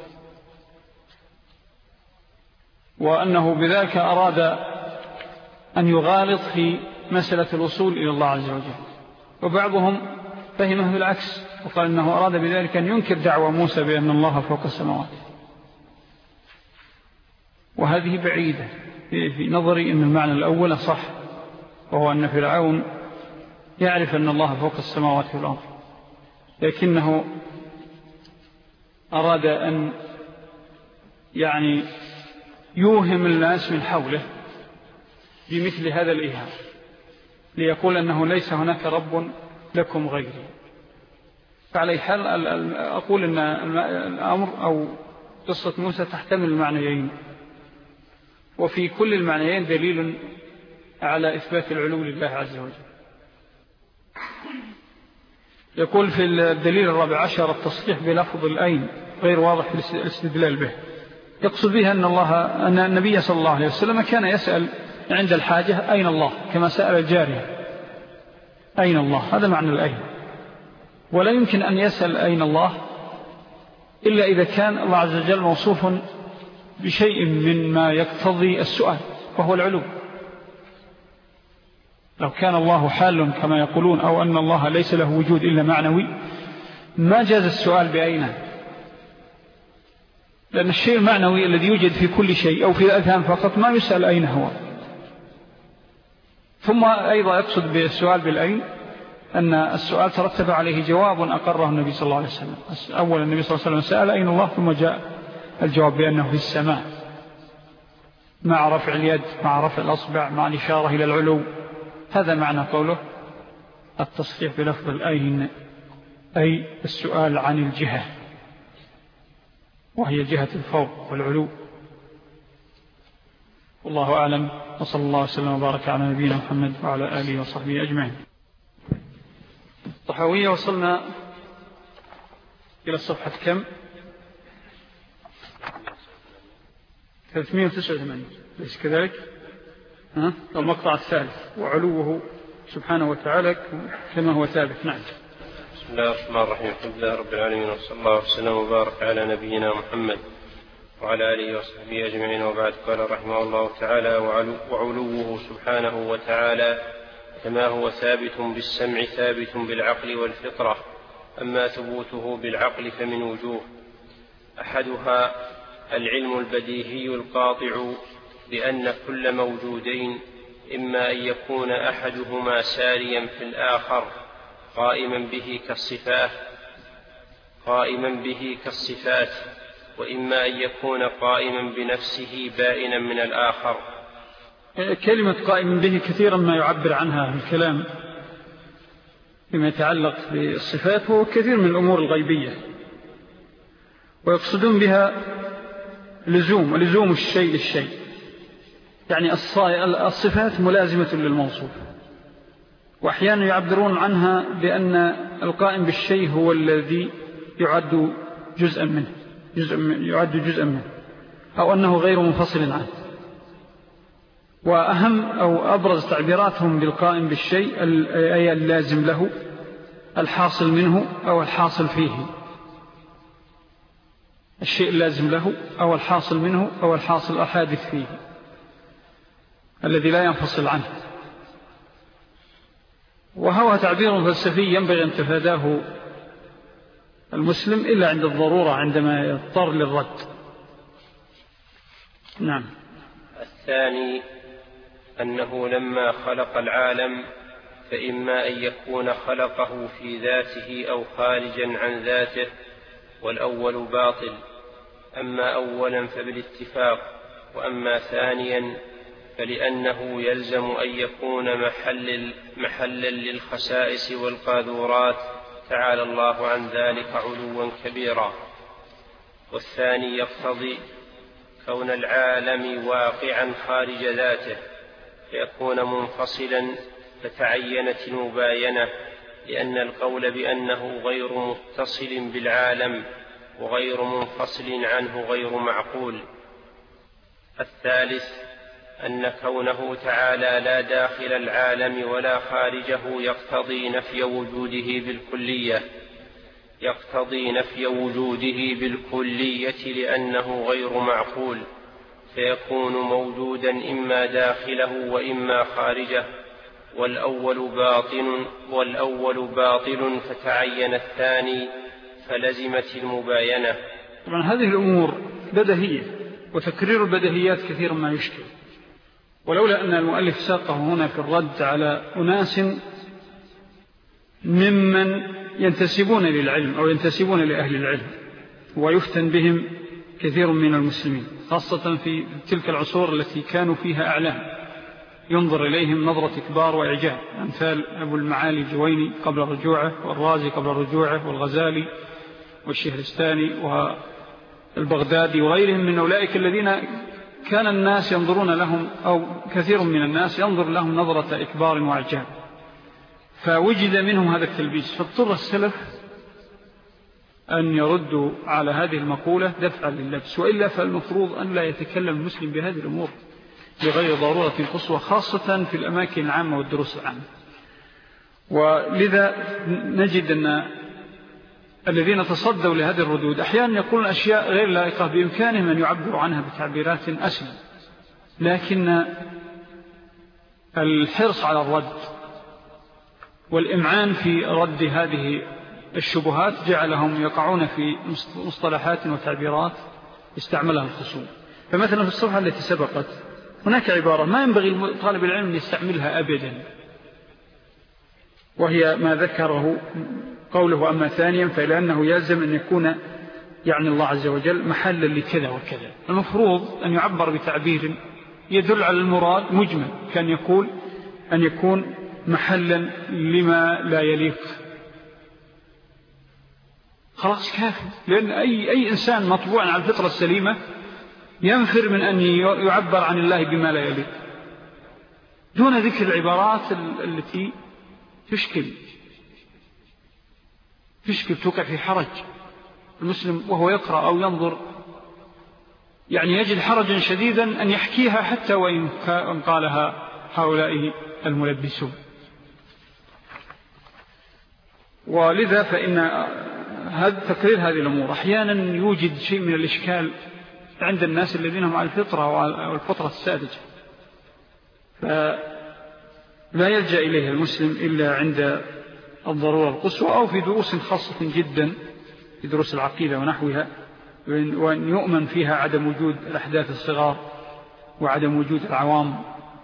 Speaker 2: وأنه بذلك أراد أن يغالط في مسألة الوصول إلى الله عز وجل. وبعضهم فهمه بالعكس وقال أنه أراد بذلك أن ينكر دعوى موسى بأن الله فوق السماوات. وهذه بعيدة في نظري أن المعنى الأول صح، وهو أن فرعون يعرف أن الله فوق السماوات والأرض، لكنه أراد أن يعني يوهم الناس من حوله بمثل هذا الإيهام، ليقول أنه ليس هناك رب لكم غيري. فعلى حال أقول أن الأمر أو قصة موسى تحتمل المعنيين، وفي كل المعنيين دليل على إثبات العلو لله عز وجل. يقول في الدليل الرابع عشر التصريح بلفظ الأين غير واضح الاستدلال به. يقصد بها أن, الله أن النبي صلى الله عليه وسلم كان يسأل عند الحاجة أين الله، كما سأل الجارية أين الله، هذا معنى الأين. ولا يمكن أن يسأل أين الله إلا إذا كان الله عز وجل موصوف بشيء مما يقتضي السؤال وهو العلو. لو كان الله حال كما يقولون أو أن الله ليس له وجود إلا معنوي ما جاز السؤال بأين، لأن الشيء المعنوي الذي يوجد في كل شيء أو في الأذهان فقط ما يسأل أين هو. ثم أيضا يقصد بالسؤال بالأين أن السؤال ترتب عليه جواب أقره النبي صلى الله عليه وسلم. أولا النبي صلى الله عليه وسلم سأل أين الله، ثم جاء الجواب بأنه في السماء، مع رفع اليد مع رفع الأصبع مع الإشارة إلى العلو. هذا معنى قوله التصريح بلفظ الأين، أي السؤال عن الجهة وهي جهة الفوق والعلو. والله أعلم، وصلى الله وسلم وبارك على نبينا محمد وعلى آله وصحبه أجمعين. طحاوية وصلنا إلى الصفحة كم؟ ثلاثمائة وتسعة وثمانين، ليس كذلك؟ ها؟ المقطع الثالث وعلوه سبحانه وتعالى كما هو ثابت. نعم.
Speaker 4: بسم الله الرحمن الرحيم، الحمد لله رب العالمين، وصلى الله وسلم وبارك على نبينا محمد وعلى آله وصحبه أجمعين، وبعد. قال رحمه الله تعالى: وعلوه سبحانه وتعالى كما هو ثابت بالسمع ثابت بالعقل والفطرة. أما ثبوته بالعقل فمن وجوه: أحدها العلم البديهي القاطع بأن كل موجودين إما أن يكون أحدهما ساريا في الآخر قائما به كالصفات قائما به كالصفات وإما أن يكون قائما بنفسه بائنا من الآخر.
Speaker 2: كلمة قائم به كثيرا ما يعبر عنها الكلام فيما يتعلق بالصفات، وهو كثير من الأمور الغيبية، ويقصدون بها لزوم ولزوم الشيء الشيء، يعني الصفات ملازمة للموصوف. وأحيانا يعبرون عنها بأن القائم بالشيء هو الذي يعد جزءا منه جزء من يعد جزءا منه أو أنه غير منفصل عنه. وأهم أو أبرز تعبيراتهم بالقائم بالشيء أي اللازم له، الحاصل منه أو الحاصل فيه، الشيء اللازم له أو الحاصل منه أو الحاصل الحادث فيه الذي لا ينفصل عنه. وهو تعبير فلسفي ينبغي أن تفاداه المسلم إلا عند الضرورة عندما يضطر للرد. نعم.
Speaker 4: الثاني أنه لما خلق العالم فإما أن يكون خلقه في ذاته أو خارجا عن ذاته، والأول باطل. أما أولا فبالاتفاق، وأما ثانيا فلأنه يلزم أن يكون محل محلا للخسائس والقاذورات، تعالى الله عن ذلك علوا كبيرا. والثاني يقتضي كون العالم واقعا خارج ذاته فيكون منفصلا، فتعينت المباينة، لأن القول بأنه غير متصل بالعالم وغير منفصل عنه غير معقول. الثالث أن كونه تعالى لا داخل العالم ولا خارجه يقتضي نفي وجوده بالكلية يقتضي نفي وجوده بالكلية لأنه غير معقول، فيكون موجودا إما داخله وإما خارجه، والأول باطن والأول باطل فتعين الثاني فلزمت المباينة.
Speaker 2: طبعا هذه الأمور بديهية، وتكرير البديهيات كثيرا ما يشكل، ولولا أن المؤلف ساقه هنا في الرد على أناس ممن ينتسبون للعلم أو ينتسبون لأهل العلم ويفتن بهم كثير من المسلمين، خاصة في تلك العصور التي كانوا فيها أعلام ينظر إليهم نظرة إكبار وإعجاب، أمثال أبو المعالي الجويني قبل رجوعه، والرازي قبل رجوعه، والغزالي والشهرستاني والبغدادي وغيرهم من أولئك الذين كان الناس ينظرون لهم، أو كثير من الناس ينظر لهم نظرة إكبار وإعجاب، فوجد منهم هذا التلبيس، فاضطر السلف أن يردوا على هذه المقولة دفعا لللبس، وإلا فالمفروض أن لا يتكلم المسلم بهذه الأمور بغير ضرورة قصوى، خاصة في الأماكن العامة والدروس العامة. ولذا نجد أن الذين تصدوا لهذه الردود أحيانا يقولون أشياء غير لائقة بإمكانهم أن يعبروا عنها بتعبيرات أسهل، لكن الحرص على الرد والإمعان في رد هذه الشبهات جعلهم يقعون في مصطلحات وتعبيرات استعملها الخصوم. فمثلا في الصفحة التي سبقت هناك عبارة ما ينبغي طالب العلم أن يستعملها أبدا، وهي ما ذكره قوله أما ثانيا فلأنه يلزم أن يكون يعني الله عز وجل محلا لكذا وكذا. المفروض أن يعبر بتعبير يدل على المراد مجمل، كان يقول أن يكون محلا لما لا يليق، خلاص كافي، لأن أي, أي إنسان مطبوع على الفطرة السليمة ينفر من أن يعبر عن الله بما لا يليق، دون ذكر العبارات التي تشكل تشكل توقع في حرج المسلم وهو يقرأ أو ينظر، يعني يجد حرجا شديدا أن يحكيها حتى وإن قالها هؤلاء الملبسون. ولذا فإن هذا تقرير هذه الأمور أحيانا يوجد شيء من الإشكال عند الناس الذين هم على الفطرة والفطرة الساذجة، فلا يلجأ إليه المسلم إلا عند الضرورة القصوى أو في دروس خاصة جدا في دروس العقيدة ونحوها، وأن يؤمن فيها عدم وجود الأحداث الصغار وعدم وجود العوام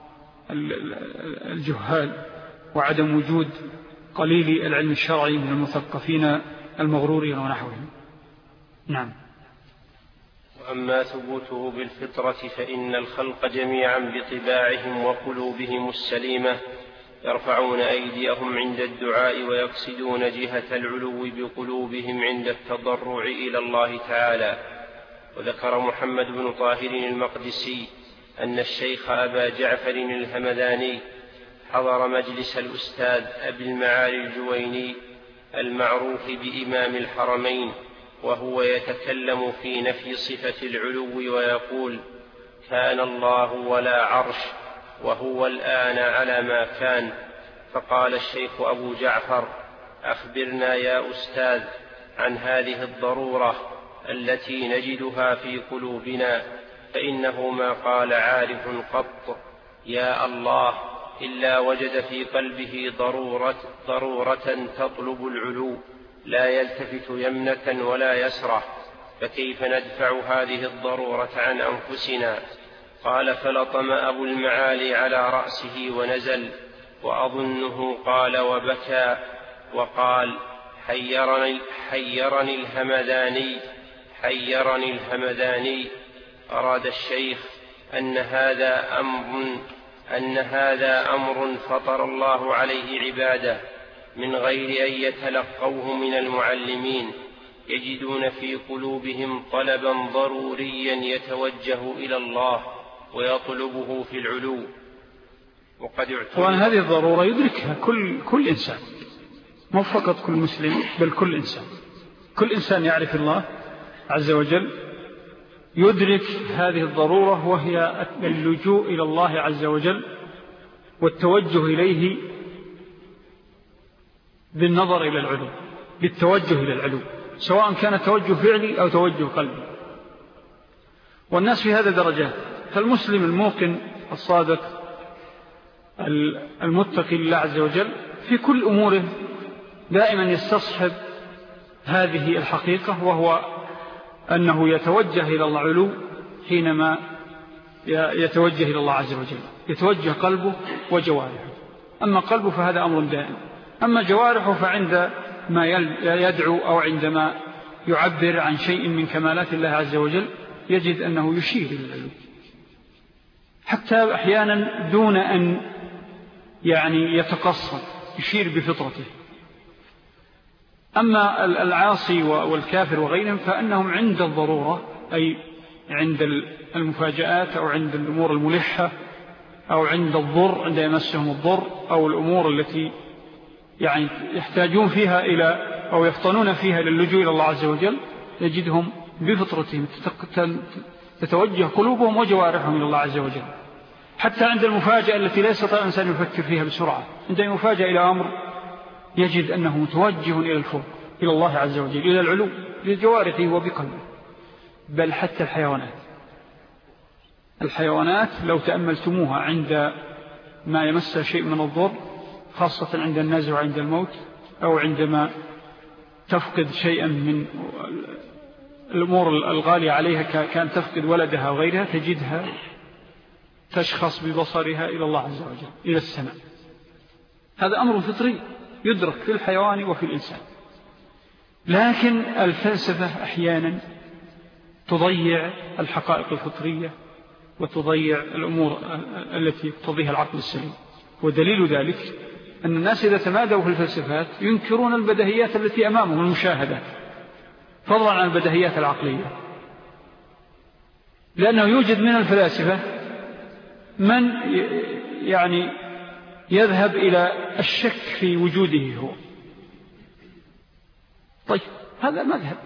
Speaker 2: الجهال وعدم وجود قليل العلم الشرعي من المثقفين المغرورين ونحوهم. نعم.
Speaker 4: وأما ثبوته بالفطرة فإن الخلق جميعا بطباعهم وقلوبهم السليمة يرفعون أيديهم عند الدعاء ويقصدون جهة العلو بقلوبهم عند التضرع إلى الله تعالى. وذكر محمد بن طاهر المقدسي أن الشيخ أبا جعفر الهمداني حضر مجلس الأستاذ أبي المعالي الجويني المعروف بإمام الحرمين وهو يتكلم في نفي صفة العلو ويقول: كان الله ولا عرش وهو الآن على ما كان. فقال الشيخ أبو جعفر: أخبرنا يا أستاذ عن هذه الضرورة التي نجدها في قلوبنا، فإنه ما قال عارف قط يا الله إلا وجد في قلبه ضرورة, ضرورة تطلب العلو، لا يلتفت يمنة ولا يسرة، فكيف ندفع هذه الضرورة عن أنفسنا؟ قال: فلطم أبو المعالي على رأسه ونزل، وأظنه قال وبكى وقال: حيرني, حيرني الهمداني حيرني الهمداني. أراد الشيخ أن هذا أمر أن هذا أمر فطر الله عليه عباده من غير أن يتلقوه من المعلمين، يجدون في قلوبهم طلبا ضروريا يتوجه إلى الله ويطلبه في العلو. وقد
Speaker 2: طبعا هذه الضرورة يدركها كل, كل إنسان، مو فقط كل مسلم بل كل إنسان. كل إنسان يعرف الله عز وجل يدرك هذه الضرورة، وهي اللجوء إلى الله عز وجل والتوجه إليه بالنظر إلى العلو، بالتوجه إلى العلو، سواء كان توجه فعلي أو توجه قلبي. والناس في هذا درجات، فالمسلم الموقن الصادق المتقي لله عز وجل في كل أموره دائما يستصحب هذه الحقيقة، وهو أنه يتوجه إلى العلو حينما يتوجه إلى الله عز وجل، يتوجه قلبه وجوارحه. أما قلبه فهذا أمر دائم، أما جوارحه فعند ما يدعو أو عندما يعبر عن شيء من كمالات الله عز وجل يجد أنه يشير إلى العلو. حتى أحيانا دون أن يعني يتقصد يشير بفطرته. أما العاصي والكافر وغيرهم فأنهم عند الضرورة، أي عند المفاجآت أو عند الأمور الملحة أو عند الضر، عند يمسهم الضر أو الأمور التي يعني يحتاجون فيها إلى أو يفطنون فيها للجوء إلى الله عز وجل، يجدهم بفطرتهم تتوجه قلوبهم وجوارحهم إلى الله عز وجل. حتى عند المفاجأة التي لا يستطيع الإنسان يفكر فيها بسرعة، عند المفاجأة إلى أمر يجد أنه متوجه إلى الفوق، إلى الله عز وجل، إلى العلو، لجوارحه وبقلبه. بل حتى الحيوانات الحيوانات لو تأملتموها عند ما يمسها شيء من الضر، خاصة عند النزع وعند الموت، أو عندما تفقد شيئا من الأمور الغالية عليها كان تفقد ولدها وغيرها، تجدها تشخص ببصرها إلى الله عز وجل، إلى السماء. هذا أمر فطري يدرك في الحيوان وفي الإنسان. لكن الفلسفة أحيانا تضيع الحقائق الفطرية وتضيع الأمور التي يقتضيها العقل السليم. ودليل ذلك أن الناس إذا تمادوا في الفلسفات ينكرون البديهيات التي أمامهم، المشاهدات، فضلا عن البديهيات العقلية. لأنه يوجد من الفلاسفة من يعني يذهب إلى الشك في وجوده هو. طيب هذا مذهب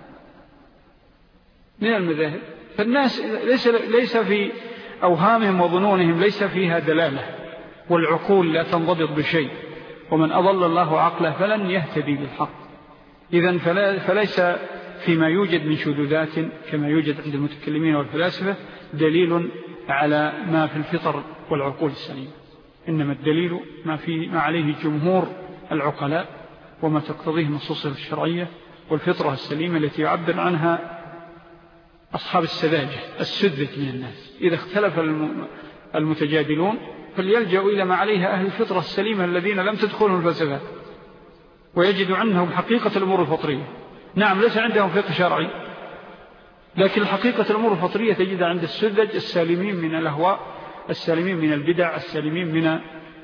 Speaker 2: من المذاهب، فالناس ليس, ليس في أوهامهم وظنونهم ليس فيها دلالة، والعقول لا تنضبط بشيء، ومن أضل الله عقله فلن يهتدي بالحق. إذن فلا فليس فيما يوجد من شذوذات كما يوجد عند المتكلمين والفلاسفة دليل على ما في الفطر والعقول السليمة، إنما الدليل ما, في ما عليه جمهور العقلاء وما تقتضيه النصوص الشرعية والفطرة السليمة التي يعبر عنها أصحاب السذاجة السذج من الناس. إذا اختلف المتجادلون فليلجأوا إلى ما عليها أهل الفطرة السليمة الذين لم تدخلهم الفلسفات، ويجدوا عنهم حقيقة الأمور الفطرية. نعم ليس عندهم فقه شرعي، لكن الحقيقة الأمور الفطرية تجد عند السذج السالمين من الأهواء، السالمين من البدع، السالمين من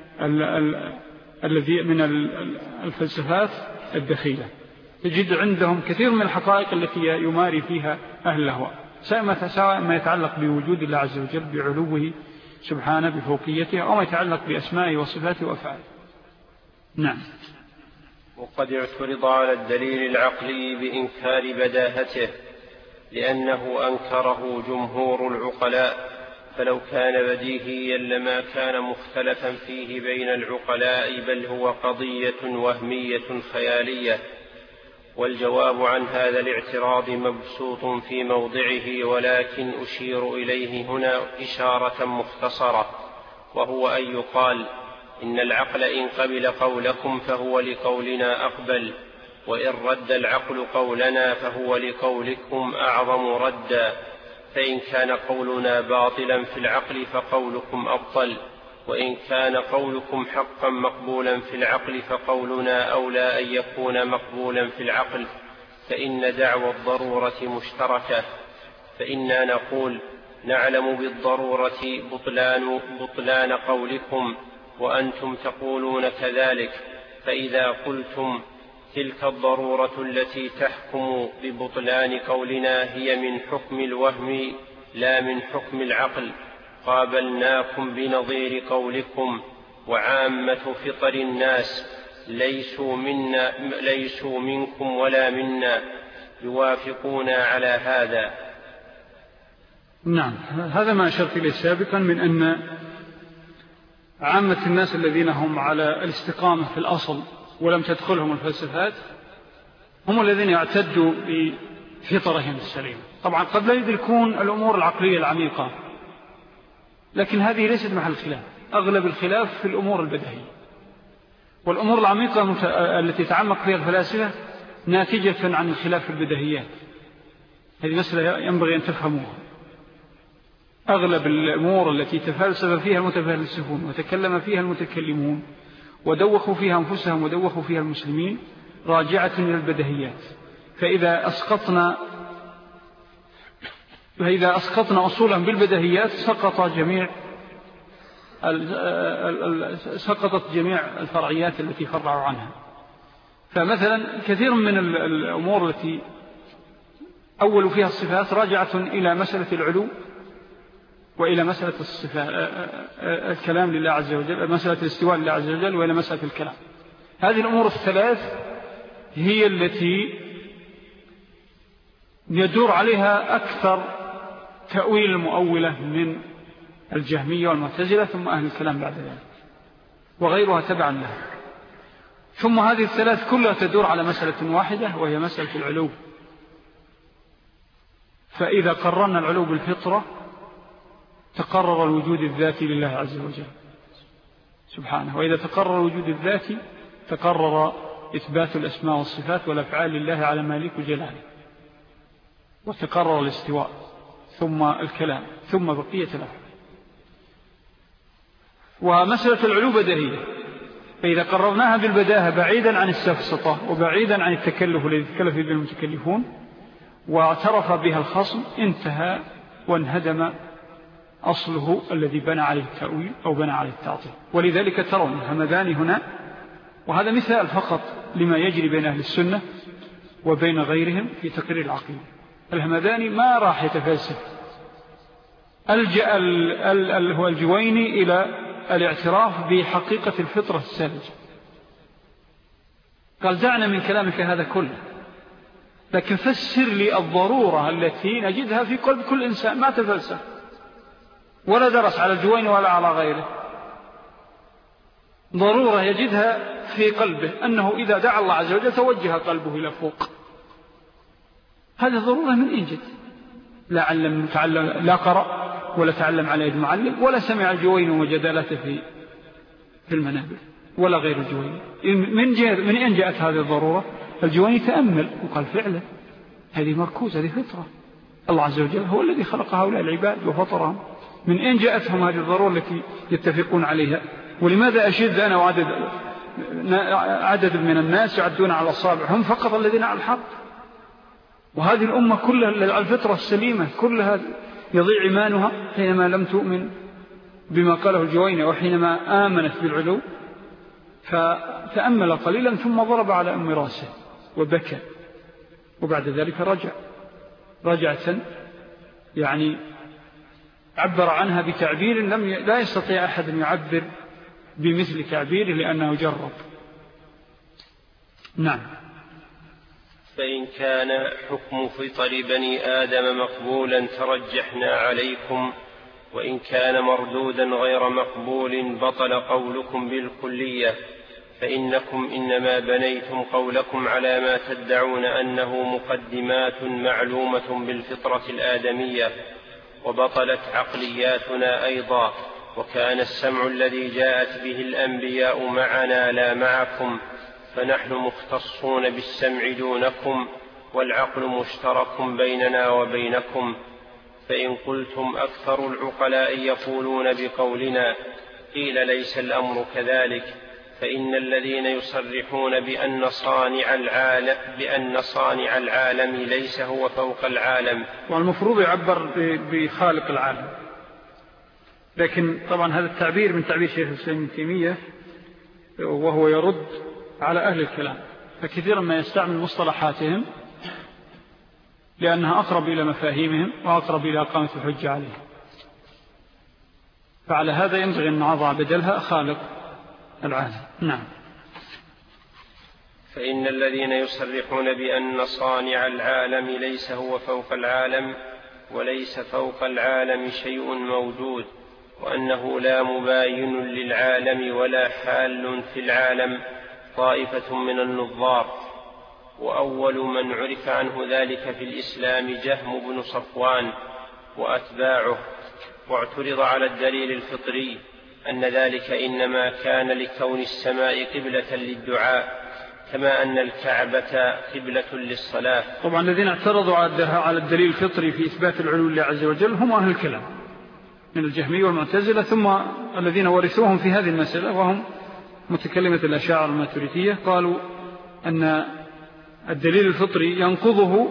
Speaker 2: الذي من الفلسفات الدخيلة. تجد عندهم كثير من الحقائق التي يماري فيها أهل الأهواء، سواء ما يتعلق بوجود الله عز وجل، بعلوه سبحانه، بفوقيته، أو ما يتعلق بأسمائه وصفاته وأفعاله. نعم.
Speaker 4: وقد اعترض على الدليل العقلي بإنكار بداهته، لأنه أنكره جمهور العقلاء، فلو كان بديهيا لما كان مختلفا فيه بين العقلاء، بل هو قضية وهمية خيالية. والجواب عن هذا الاعتراض مبسوط في موضعه، ولكن أشير إليه هنا إشارة مختصرة، وهو أن يقال إن العقل إن قبل قولكم فهو لقولنا أقبل، وإن رد العقل قولنا فهو لقولكم أعظم ردا. فإن كان قولنا باطلا في العقل فقولكم أبطل، وإن كان قولكم حقا مقبولا في العقل فقولنا أولى أن يكون مقبولا في العقل، فإن دعوى الضرورة مشتركة. فإنا نقول نعلم بالضرورة بطلان, بطلان قولكم، وأنتم تقولون كذلك. فإذا قلتم تلك الضرورة التي تحكم ببطلان قولنا هي من حكم الوهم لا من حكم العقل، قابلناكم بنظير قولكم. وعامة فطر الناس ليسوا, منا ليسوا منكم ولا منا، يوافقون على هذا.
Speaker 2: نعم، هذا ما أشرت إليه سابقا من أن عامة الناس الذين هم على الاستقامة في الأصل ولم تدخلهم الفلسفات هم الذين يعتدوا بفطرهم السليمة. طبعا قد لا يدركون الأمور العقلية العميقة، لكن هذه ليست محل الخلاف. أغلب الخلاف في الأمور البديهية، والأمور العميقة التي تعمق فيها الفلاسفة ناتجة عن الخلاف في البديهيات. هذه مسألة ينبغي أن تفهموها. أغلب الأمور التي تفلسف فيها المتفلسفون وتكلم فيها المتكلمون ودوخوا فيها أنفسهم ودوخوا فيها المسلمين راجعة من البديهيات. فإذا أسقطنا فإذا أسقطنا أصولا بالبديهيات سقط جميع سقطت جميع الفرعيات التي فرعوا عنها. فمثلا كثير من الأمور التي أول فيها الصفات راجعة إلى مسألة العلو وإلى مسألة الصفات الكلام لله عز وجل، مسألة الاستواء لله عز وجل، وإلى مسألة الكلام. هذه الأمور الثلاث هي التي يدور عليها أكثر تأويل المؤولة من الجهمية والمعتزلة ثم أهل الكلام بعد ذلك، وغيرها تبعا لها. ثم هذه الثلاث كلها تدور على مسألة واحدة وهي مسألة العلو. فإذا قررنا العلو بالفطرة تقرر الوجود الذاتي لله عز وجل سبحانه، وإذا تقرر الوجود الذاتي تقرر إثبات الأسماء والصفات والأفعال لله على مالك جلاله، وتقرر الاستواء ثم الكلام ثم بقية الأفعال. ومسألة العلو بديهية، فإذا قررناها بالبداهة بعيدا عن السفسطة وبعيدا عن التكلف الذي تكلف به المتكلفون واعترف بها الخصم انتهى وانهدم أصله الذي بنى عليه التأويل أو بنى عليه التعطيل. ولذلك ترون همدان هنا، وهذا مثال فقط لما يجري بين أهل السنة وبين غيرهم في تقرير العقيدة. الهمداني ما راح يتفلسف، ألجأ هو الجويني إلى الاعتراف بحقيقة الفطرة الساذجة، قال دعنا من كلامك هذا كله، لكن فسر لي الضرورة التي نجدها في قلب كل إنسان. ما تفلسف ولا درس على الجويني ولا على غيره، ضرورة يجدها في قلبه أنه إذا دعا الله عز وجل توجه قلبه إلى فوق. هذه ضرورة من إنجد، لا علم تعلم لا قرأ ولا تعلم على يد معلم ولا سمع الجويني وجدالته في في المنابر ولا غير الجويني. من من أين جاءت هذه الضرورة؟ الجويني تأمل وقال فعلا هذه مركوز، هذه فطرة، الله عز وجل هو الذي خلق هؤلاء العباد وفطرهم. من أين جاءتهم هذه الضرورة التي يتفقون عليها؟ ولماذا أشد أنا وعدد عدد من الناس يعدون على الأصابع هم فقط الذين على الحق؟ وهذه الأمة كلها الفطرة السليمة كلها يضيع إيمانها حينما لم تؤمن بما قاله الجويني وحينما آمنت بالعلو. فتأمل قليلا ثم ضرب على أم راسه وبكى، وبعد ذلك رجع رجعة يعني عبر عنها بتعبير لم ي... لا يستطيع أحد أن يعبر بمثل تعبيره لأنه جرب. نعم.
Speaker 4: فإن كان حكم فطر بني آدم مقبولا ترجحنا عليكم، وإن كان مردودا غير مقبول بطل قولكم بالكلية، فإنكم إنما بنيتم قولكم على ما تدعون أنه مقدمات معلومة بالفطرة الآدمية، وبطلت عقلياتنا أيضا. وكان السمع الذي جاءت به الأنبياء معنا لا معكم، فنحن مختصون بالسمع دونكم، والعقل مشترك بيننا وبينكم. فإن قلتم أكثر العقلاء يقولون بقولنا، قيل ليس الأمر كذلك، فإن الذين يصرحون بأن صانع العالم, بأن صانع العالم ليس هو فوق العالم.
Speaker 2: والمفروض يعبر بخالق العالم، لكن طبعا هذا التعبير من تعبير شيخ الإسلام ابن تيمية، وهو يرد على أهل الكلام، فكثيرا ما يستعمل مصطلحاتهم لأنها أقرب إلى مفاهيمهم وأقرب إلى إقامة الحجة عليهم. فعلى هذا ينبغي أن نضع بدلها خالق العالم. نعم.
Speaker 4: فإن الذين يصرحون بأن صانع العالم ليس هو فوق العالم، وليس فوق العالم شيء موجود، وأنه لا مباين للعالم ولا حال في العالم، طائفة من النظار. وأول من عرف عنه ذلك في الإسلام جهم بن صفوان وأتباعه. واعترض على الدليل الفطري أن ذلك إنما كان لكون السماء قبلة للدعاء، كما أن الكعبة قبلة للصلاة.
Speaker 2: طبعا الذين اعترضوا على الدليل الفطري في إثبات العلو لله عز وجل هم أهل الكلام من الجهمية والمعتزلة، ثم الذين ورثوهم في هذه المسألة وهم متكلمة الأشاعرة الماتريدية، قالوا أن الدليل الفطري ينقضه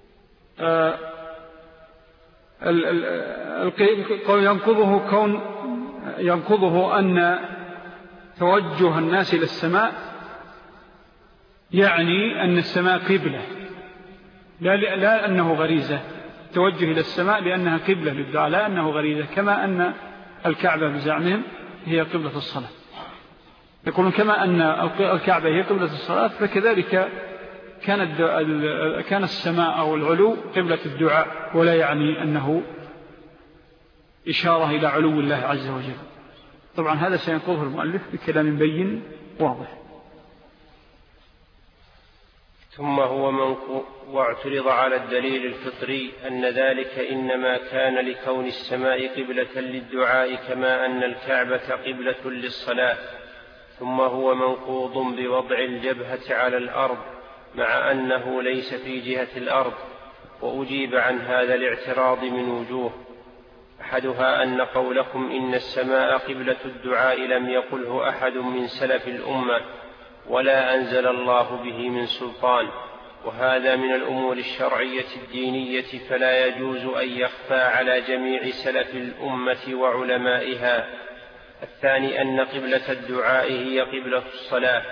Speaker 2: آه ينقضه كون ينقضه أن توجه الناس إلى السماء يعني أن السماء قبلة، لا, لا أنه غريزة. توجه إلى السماء لأنها قبلة للدعاء، لا أنه غريزة، كما أن الكعبة بزعمهم هي قبلة الصلاة. يقولون كما أن الكعبة هي قبلة الصلاة فكذلك كان, كان السماء أو العلو قبلة الدعاء، ولا يعني أنه إشارة إلى علو الله عز وجل. طبعا هذا سينقضه المؤلف بكلام بين واضح.
Speaker 4: ثم هو منقوض. واعترض على الدليل الفطري أن ذلك إنما كان لكون السماء قبلة للدعاء كما أن الكعبة قبلة للصلاة. ثم هو منقوض بوضع الجبهة على الأرض مع أنه ليس في جهة الأرض. وأجيب عن هذا الاعتراض من وجوه، أحدها أن قولكم إن السماء قبلة الدعاء لم يقله أحد من سلف الأمة ولا أنزل الله به من سلطان، وهذا من الأمور الشرعية الدينية فلا يجوز أن يخفى على جميع سلف الأمة وعلمائها. الثاني أن قبلة الدعاء هي قبلة الصلاة،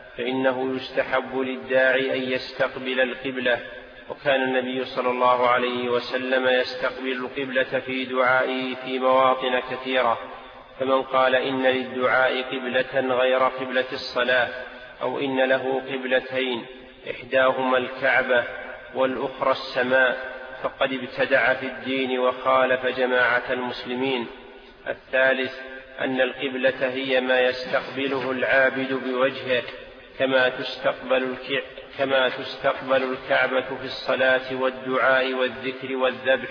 Speaker 4: فإنه يستحب للداعي أن يستقبل القبلة، وكان النبي صلى الله عليه وسلم يستقبل القبلة في دعائه في مواطن كثيرة. فمن قال إن للدعاء قبلة غير قبلة الصلاة أو إن له قبلتين إحداهما الكعبة والأخرى السماء فقد ابتدع في الدين وخالف جماعة المسلمين. الثالث أن القبلة هي ما يستقبله العابد بوجهه كما تستقبل كما تستقبل الكعبة في الصلاة والدعاء والذكر والذبح،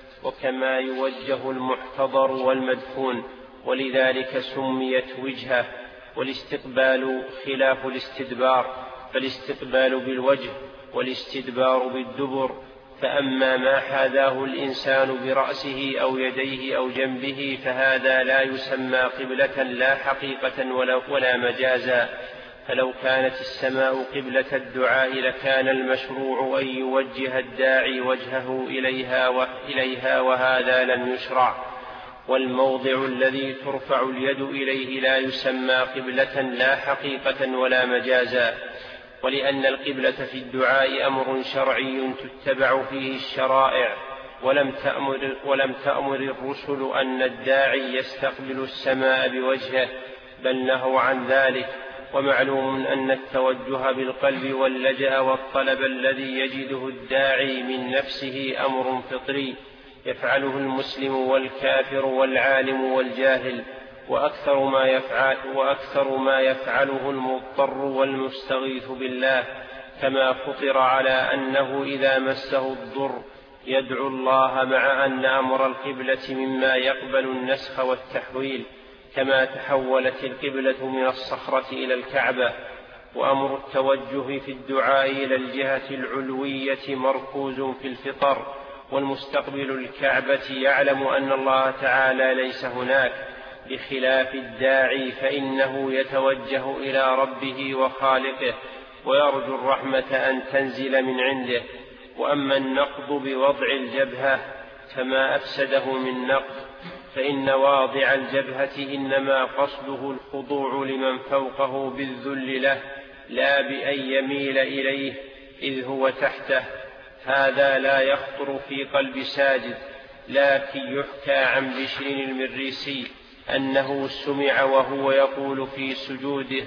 Speaker 4: وكما يوجه المحتضر والمدفون، ولذلك سميت وجهة. والاستقبال خلاف الاستدبار، فالاستقبال بالوجه والاستدبار بالدبر. فأما ما حاذاه الإنسان برأسه أو يديه أو جنبه فهذا لا يسمى قبلة لا حقيقة ولا, ولا مجازا. فلو كانت السماء قبلة الدعاء لكان المشروع أن يوجه الداعي وجهه إليها, وإليها وهذا لم يشرع. والموضع الذي ترفع اليد إليه لا يسمى قبلة لا حقيقة ولا مجازا. ولأن القبلة في الدعاء أمر شرعي تتبع فيه الشرائع، ولم تأمر, ولم تأمر الرسل أن الداعي يستقبل السماء بوجهه، بل نهوا عن ذلك. ومعلوم أن التوجه بالقلب واللجأ والطلب الذي يجده الداعي من نفسه أمر فطري يفعله المسلم والكافر والعالم والجاهل، وأكثر ما يفعل وأكثر ما يفعله المضطر والمستغيث بالله، كما فطر على أنه إذا مسه الضر يدعو الله، مع أن أمر القبلة مما يقبل النسخ والتحويل، كما تحولت القبلة من الصخرة إلى الكعبة. وأمر التوجه في الدعاء إلى الجهة العلوية مركوز في الفطر، والمستقبل الكعبة يعلم أن الله تعالى ليس هناك، بخلاف الداعي فإنه يتوجه إلى ربه وخالقه ويرجو الرحمة أن تنزل من عنده. وأما النقض بوضع الجبهة فما أفسده من نقض، فإن واضع الجبهة إنما قصده الخضوع لمن فوقه بالذل له، لا بأن يميل إليه إذ هو تحته. هذا لا يخطر في قلب ساجد، لكن يحكى عن بشر المريسي أنه سمع وهو يقول في سجوده: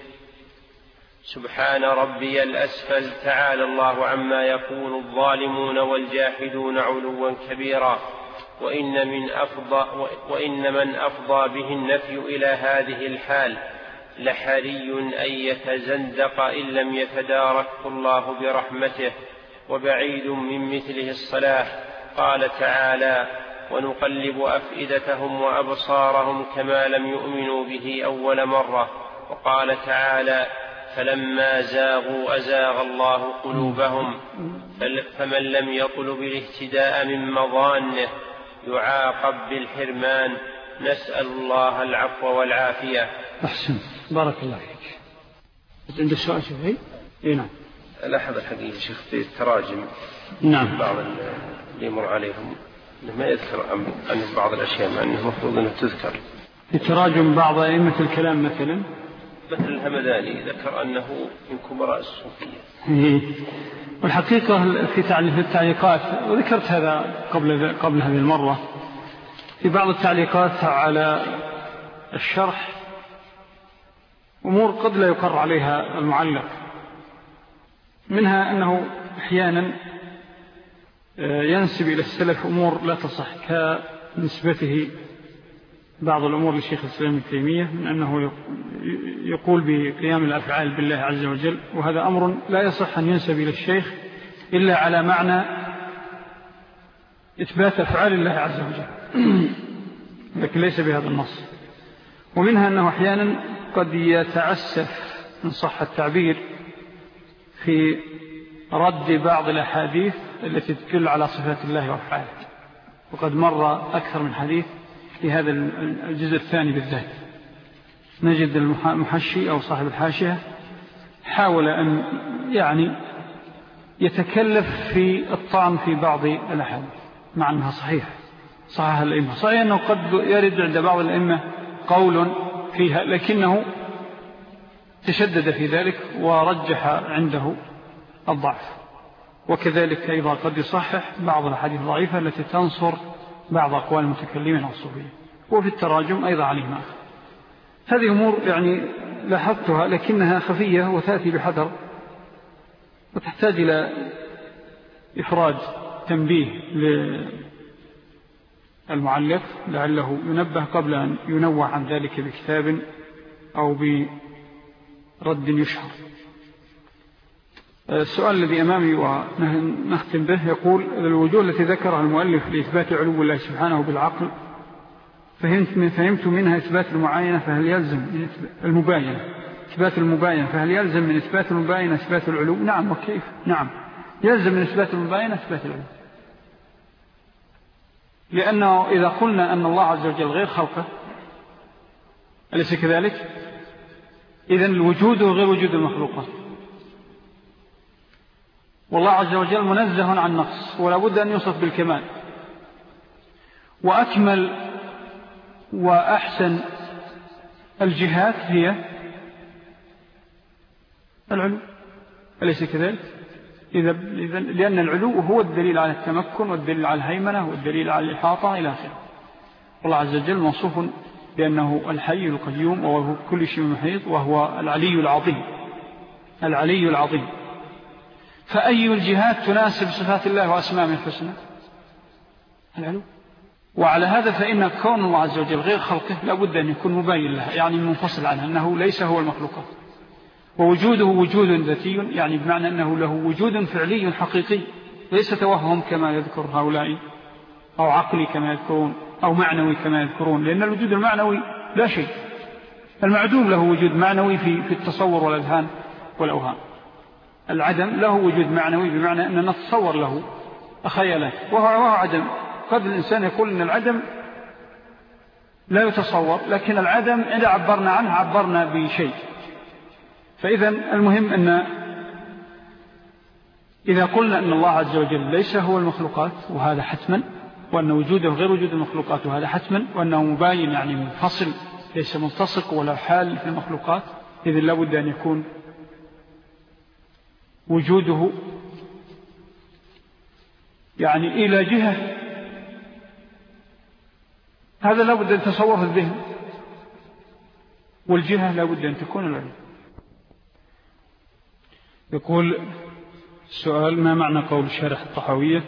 Speaker 4: سبحان ربي الأسفل، تعالى الله عما يقول الظالمون والجاحدون علوا كبيرا. وإن من أفضى, وإن من أفضى به النفي إلى هذه الحال لحري أن يتزندق إن لم يتداركه الله برحمته، وبعيد من مثله الصلاة. قال تعالى: ونقلب أفئدتهم وأبصارهم كما لم يؤمنوا به أول مرة. وقال تعالى: فلما زاغوا أزاغ الله قلوبهم. فمن لم يطلب الاهتداء من مظانه يعاقب بالحرمان. نسأل الله العفو والعافية.
Speaker 2: أحسن، بارك الله فيك. عندك سؤال شيء؟ إيه نعم.
Speaker 4: لاحظ الحقيقة شيخ في التراجم
Speaker 2: نعم
Speaker 4: بعض اللي يمر عليهم ما يذكر عن بعض الأشياء مع أنه المفروض أنه تذكر.
Speaker 2: في تراجم بعض أئمة الكلام مثلا
Speaker 4: مثل الهمداني ذكر أنه من كبراء الصوفية.
Speaker 2: والحقيقة في التعليقات، وذكرت هذا قبل, قبل هذه المرة، في بعض التعليقات على الشرح أمور قد لا يقر عليها المعلق، منها أنه أحيانا ينسب إلى السلف أمور لا تصح، كنسبته بعض الأمور للشيخ الإسلام ابن تيمية من أنه يقول بقيام الأفعال بالله عز وجل، وهذا أمر لا يصح أن ينسب إلى الشيخ إلا على معنى إثبات أفعال الله عز وجل، لكن ليس بهذا النص. ومنها أنه أحيانا قد يتعسف إن صح التعبير في رد بعض الأحاديث التي تدل على صفات الله وأفعاله، وقد مر أكثر من حديث في هذا الجزء الثاني بالذات. نجد المحشي أو صاحب الحاشية حاول أن يعني يتكلف في الطعن في بعض الأحاديث مع أنها صحيحة، صحيح الأئمة، صحيح أنه قد يرد عند بعض الأئمة قول فيها، لكنه تشدد في ذلك ورجح عنده الضعف. وكذلك أيضا قد يصحح بعض الحديث الضعيفة التي تنصر بعض أقوال المتكلمين الصوفية. وفي التراجم أيضا عليه ما هذه أمور يعني لاحظتها، لكنها خفية وتأتي بحذر، وتحتاج إلى إفراج تنبيه للمعلق لعله ينبه قبل أن ينوع عن ذلك بكتاب أو برد يشهر. السؤال الذي أمامي ونختم به يقول: الوجوه التي ذكرها المؤلف لإثبات علو الله سبحانه بالعقل فهمت, من فهمت منها إثبات المعاينة، فهل يلزم من المباينة إثبات المباينة فهل يلزم من إثبات المباينة إثبات العلو؟ نعم. وكيف؟ نعم، يلزم من إثبات المباينة إثبات العلو، لأنه إذا قلنا أن الله عز وجل غير خلقه أليس كذلك؟ إذن الوجود غير وجود المخلوقات، والله عز وجل منزه عن نقص ولا بد أن يوصف بالكمال، وأكمل وأحسن الجهات هي العلو أليس كذلك؟ إذا لأن العلو هو الدليل على التمكن والدليل على الهيمنة والدليل على الإحاطة إلى آخره. والله عز وجل موصوف بأنه الحي القيوم وهو كل شيء محيط، وهو العلي العظيم العلي العظيم. فأي الجهات تناسب صفات الله وأسمائه الحسنى؟ العلو. وعلى هذا فإن كون الله عز وجل غير خلقه لابد أن يكون مباين لها، يعني منفصل عنها، أنه ليس هو المخلوقات، ووجوده وجود ذاتي، يعني بمعنى أنه له وجود فعلي حقيقي ليس توهم كما يذكر هؤلاء، أو عقلي كما يذكرون، أو معنوي كما يذكرون، لأن الوجود المعنوي لا شيء، المعدوم له وجود معنوي في, في التصور والأذهان والأوهام، العدم له وجود معنوي بمعنى أننا نتصور له خيالات، وهو, وهو عدم. قد الإنسان يقول أن العدم لا يتصور، لكن العدم إذا عبرنا عنه عبرنا بشيء. فإذا المهم أن إذا قلنا أن الله عز وجل ليس هو المخلوقات وهذا حتما، وأن وجوده غير وجود المخلوقات وهذا حتما، وأنه مباين يعني منفصل ليس ملتصق ولا حال في المخلوقات، إذن لابد أن يكون وجوده يعني إلى جهة، هذا لابد أن تصور في الذهن، والجهة لابد أن تكون العلم. يقول السؤال: ما معنى قول شارح الطحاوية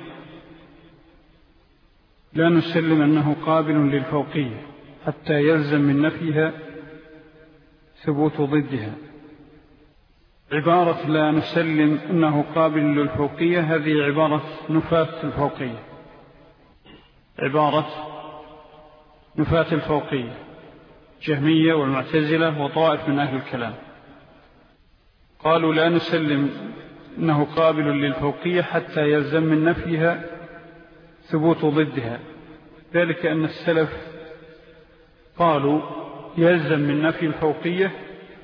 Speaker 2: لا نسلم أنه قابل للفوقية حتى يلزم من نفيها ثبوت ضدها؟ عبارة لا نسلم أنه قابل للفوقية هذه عبارة نفاة الفوقية، عبارة نفاة الفوقية، جهمية والمعتزلة وطائف من أهل الكلام قالوا لا نسلم أنه قابل للفوقية حتى يلزم من نفيها ثبوت ضدها، ذلك أن السلف قالوا يلزم من نفي الفوقية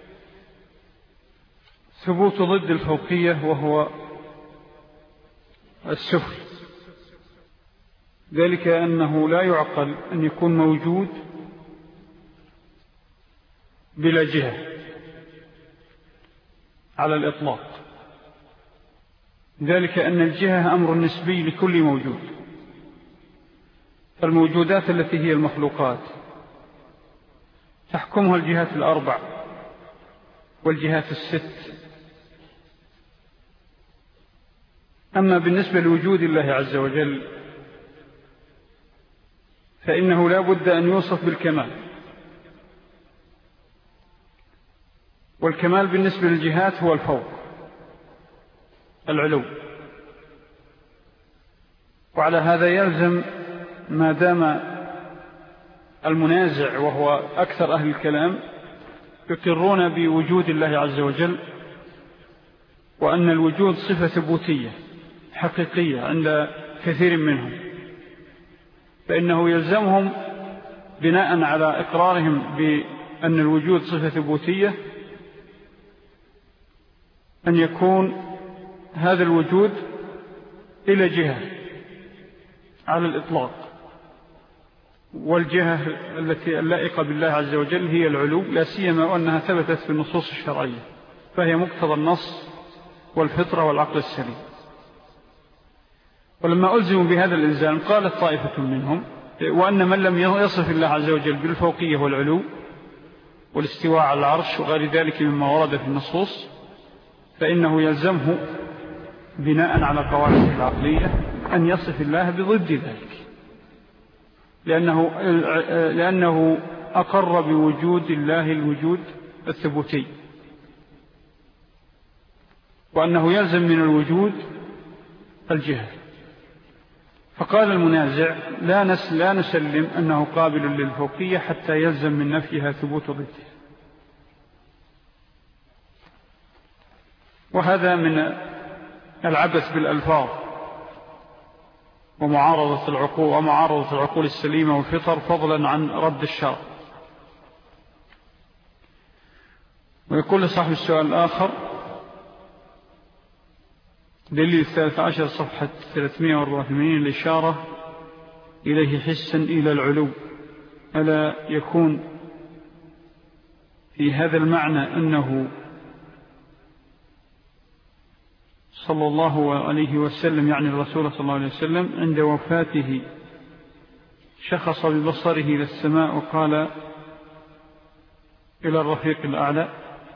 Speaker 2: ثبوت ضد الفوقية وهو السفل، ذلك أنه لا يعقل أن يكون موجود بلا جهة على الإطلاق، ذلك أن الجهة أمر نسبي لكل موجود. فالموجودات التي هي المخلوقات تحكمها الجهات الأربع والجهات الست. أما بالنسبة لوجود الله عز وجل فإنه لا بد أن يوصف بالكمال، والكمال بالنسبة للجهات هو الفوق، العلو. وعلى هذا يلزم ما دام المنازع وهو أكثر أهل الكلام يقرون بوجود الله عز وجل، وأن الوجود صفة ثبوتية حقيقية عند كثير منهم، فإنه يلزمهم بناء على إقرارهم بأن الوجود صفة ثبوتية أن يكون هذا الوجود إلى جهة على الإطلاق، والجهة التي اللائقة بالله عز وجل هي العلو، لا سيما وأنها ثبتت في النصوص الشرعية، فهي مقتضى النص والفطرة والعقل السليم. ولما ألزموا بهذا الإلزام قالت طائفة منهم وأن من لم يصف الله عز وجل بالفوقية والعلو والاستواء على العرش وغير ذلك مما ورد في النصوص فإنه يلزمه بناء على قواعده العقلية أن يصف الله بضد ذلك، لأنه, لأنه أقر بوجود الله الوجود الثبوتي، وأنه يلزم من الوجود الجهة. فقال المنازع لا, نس لا نسلم أنه قابل للفوقية حتى يلزم من نفيها ثبوت ضده. وهذا من العبث بالألفاظ ومعارضة العقول ومعارضة العقول السليمة والفطر، فضلا عن رد الشرع. ويقول صاحب السؤال الآخر: دليل الثالث عشر صفحة ثلاثمائة وأربعة وثمانين الإشارة إليه حسا إلى العلو، ألا يكون في هذا المعنى أنه صلى الله عليه وسلم، يعني الرسول صلى الله عليه وسلم، عند وفاته شخص ببصره إلى السماء وقال إلى الرفيق الأعلى؟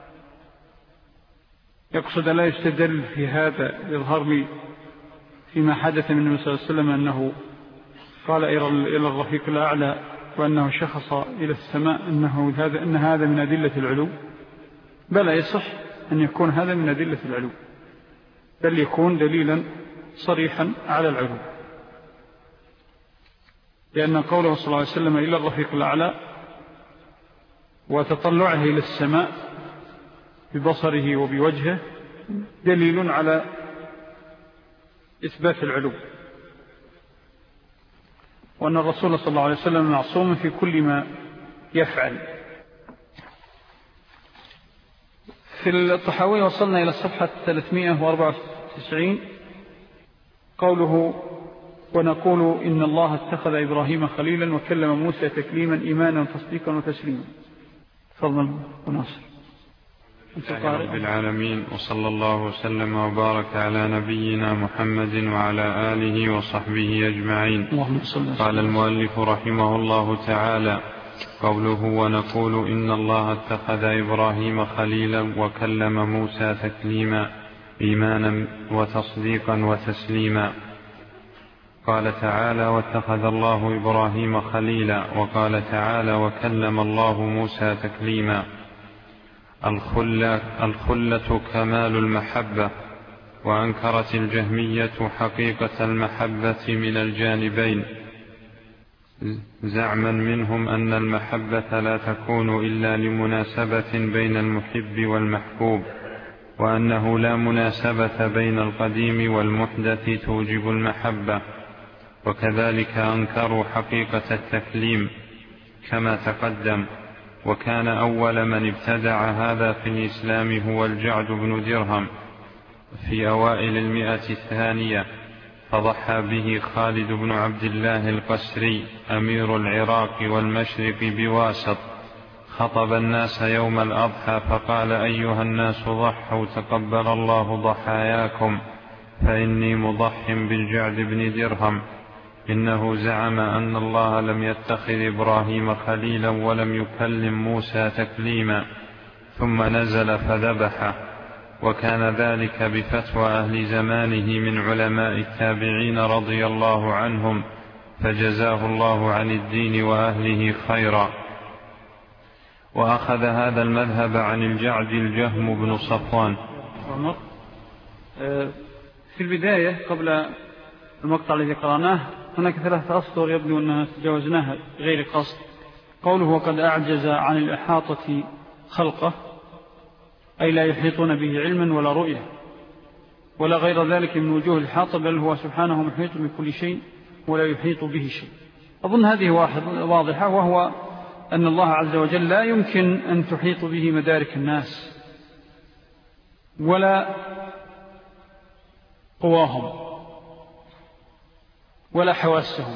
Speaker 2: يقصد لا يستدل في هذا، يظهر لي فيما حدث من النبي صلى الله عليه وسلم أنه قال إلى الرفيق الأعلى وأنه شخص إلى السماء أنه هذا أن هذا من أدلة العلو؟ بل يصح أن يكون هذا من أدلة العلو، بل يكون دليلا صريحا على العلو، لأن قوله صلى الله عليه وسلم إلى الرفيق الأعلى وتطلعه إلى السماء ببصره وبوجهه دليل على إثبات العلو، وأن الرسول صلى الله عليه وسلم معصوم في كل ما يفعل. في الطحاوي وصلنا إلى الصفحة ثلاثمائة وأربعة وتسعين قوله: ونقول إن الله اتخذ إبراهيم خليلا وكلم موسى تكليما إيمانا وتصديقا وتسليما. تفضل وناصر.
Speaker 1: رب العالمين، وصلى الله وسلم وبارك على نبينا محمد وعلى آله وصحبه أجمعين. قال المؤلف رحمه الله تعالى: قوله ونقول إن الله اتخذ إبراهيم خليلا وكلم موسى تكليما إيمانا وتصديقا وتسليما. قال تعالى: واتخذ الله إبراهيم خليلا، وقال تعالى: وكلم الله موسى تكليما. الخلة, الخلة كمال المحبة، وأنكرت الجهمية حقيقة المحبة من الجانبين، زعما منهم أن المحبة لا تكون إلا لمناسبة بين المحب والمحبوب، وأنه لا مناسبة بين القديم والمحدث توجب المحبة. وكذلك أنكروا حقيقة التكليم كما تقدم. وكان أول من ابتدع هذا في الإسلام هو الجعد بن درهم في أوائل المئة الثانية، فضحى به خالد بن عبد الله القسري أمير العراق والمشرق بواسط، خطب الناس يوم الأضحى فقال: أيها الناس ضحوا تقبل الله ضحاياكم، فإني مضح بالجعد بن درهم. إنه زعم أن الله لم يتخذ إبراهيم خليلا ولم يكلم موسى تكليما، ثم نزل فذبحه. وكان ذلك بفتوى أهل زمانه من علماء التابعين رضي الله عنهم، فجزاه الله عن الدين وأهله خيرا. وأخذ هذا المذهب عن الجعد الجهم بن صفوان.
Speaker 2: في البداية قبل المقطع الذي قرأناه هناك ثلاثة أسطر يبدو أنها تجاوزناها غير قصد. قوله وقد أعجز عن الإحاطة خلقه، أي لا يحيطون به علما ولا رؤية ولا غير ذلك من وجوه الإحاطة، بل هو سبحانه محيط بكل شيء ولا يحيط به شيء. أظن هذه واضحة، وهو أن الله عز وجل لا يمكن أن تحيط به مدارك الناس ولا قواهم ولا حواسهم.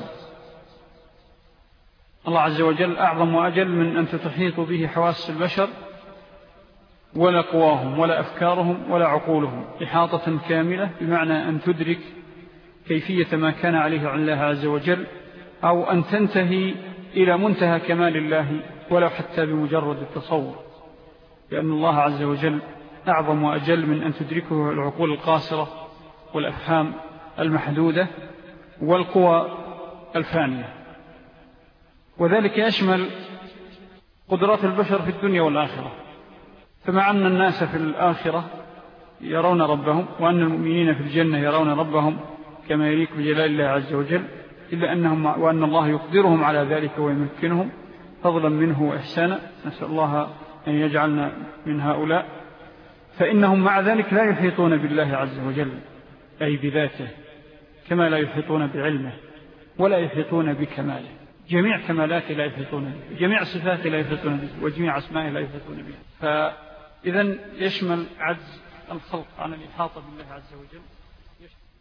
Speaker 2: الله عز وجل أعظم وأجل من أن تحيط به حواس البشر ولا قواهم ولا أفكارهم ولا عقولهم إحاطة كاملة، بمعنى أن تدرك كيفية ما كان عليه عن الله عز وجل، أو أن تنتهي إلى منتهى كمال الله ولو حتى بمجرد التصور، لأن الله عز وجل أعظم وأجل من أن تدركه العقول القاصرة والأفهام المحدودة والقوى الفانية. وذلك يشمل قدرات البشر في الدنيا والآخرة. فمع أن الناس في الآخرة يرون ربهم، وأن المؤمنين في الجنة يرون ربهم كما يليق بجلال الله عز وجل، إلا أنهم وأن الله يقدرهم على ذلك ويمكنهم فضلا منه وإحسانا، نسأل الله أن يجعلنا من هؤلاء. فإنهم مع ذلك لا يحيطون بالله عز وجل أي بذاته، كما لا يحيطون بعلمه ولا يحيطون بكماله. جميع كمالاته لا يحيطون به، جميع صفاته لا يحيطون به، وجميع أسمائه لا يحيطون به. فإذن يشمل عجز الخلق عن الإحاطة بالله عز وجل.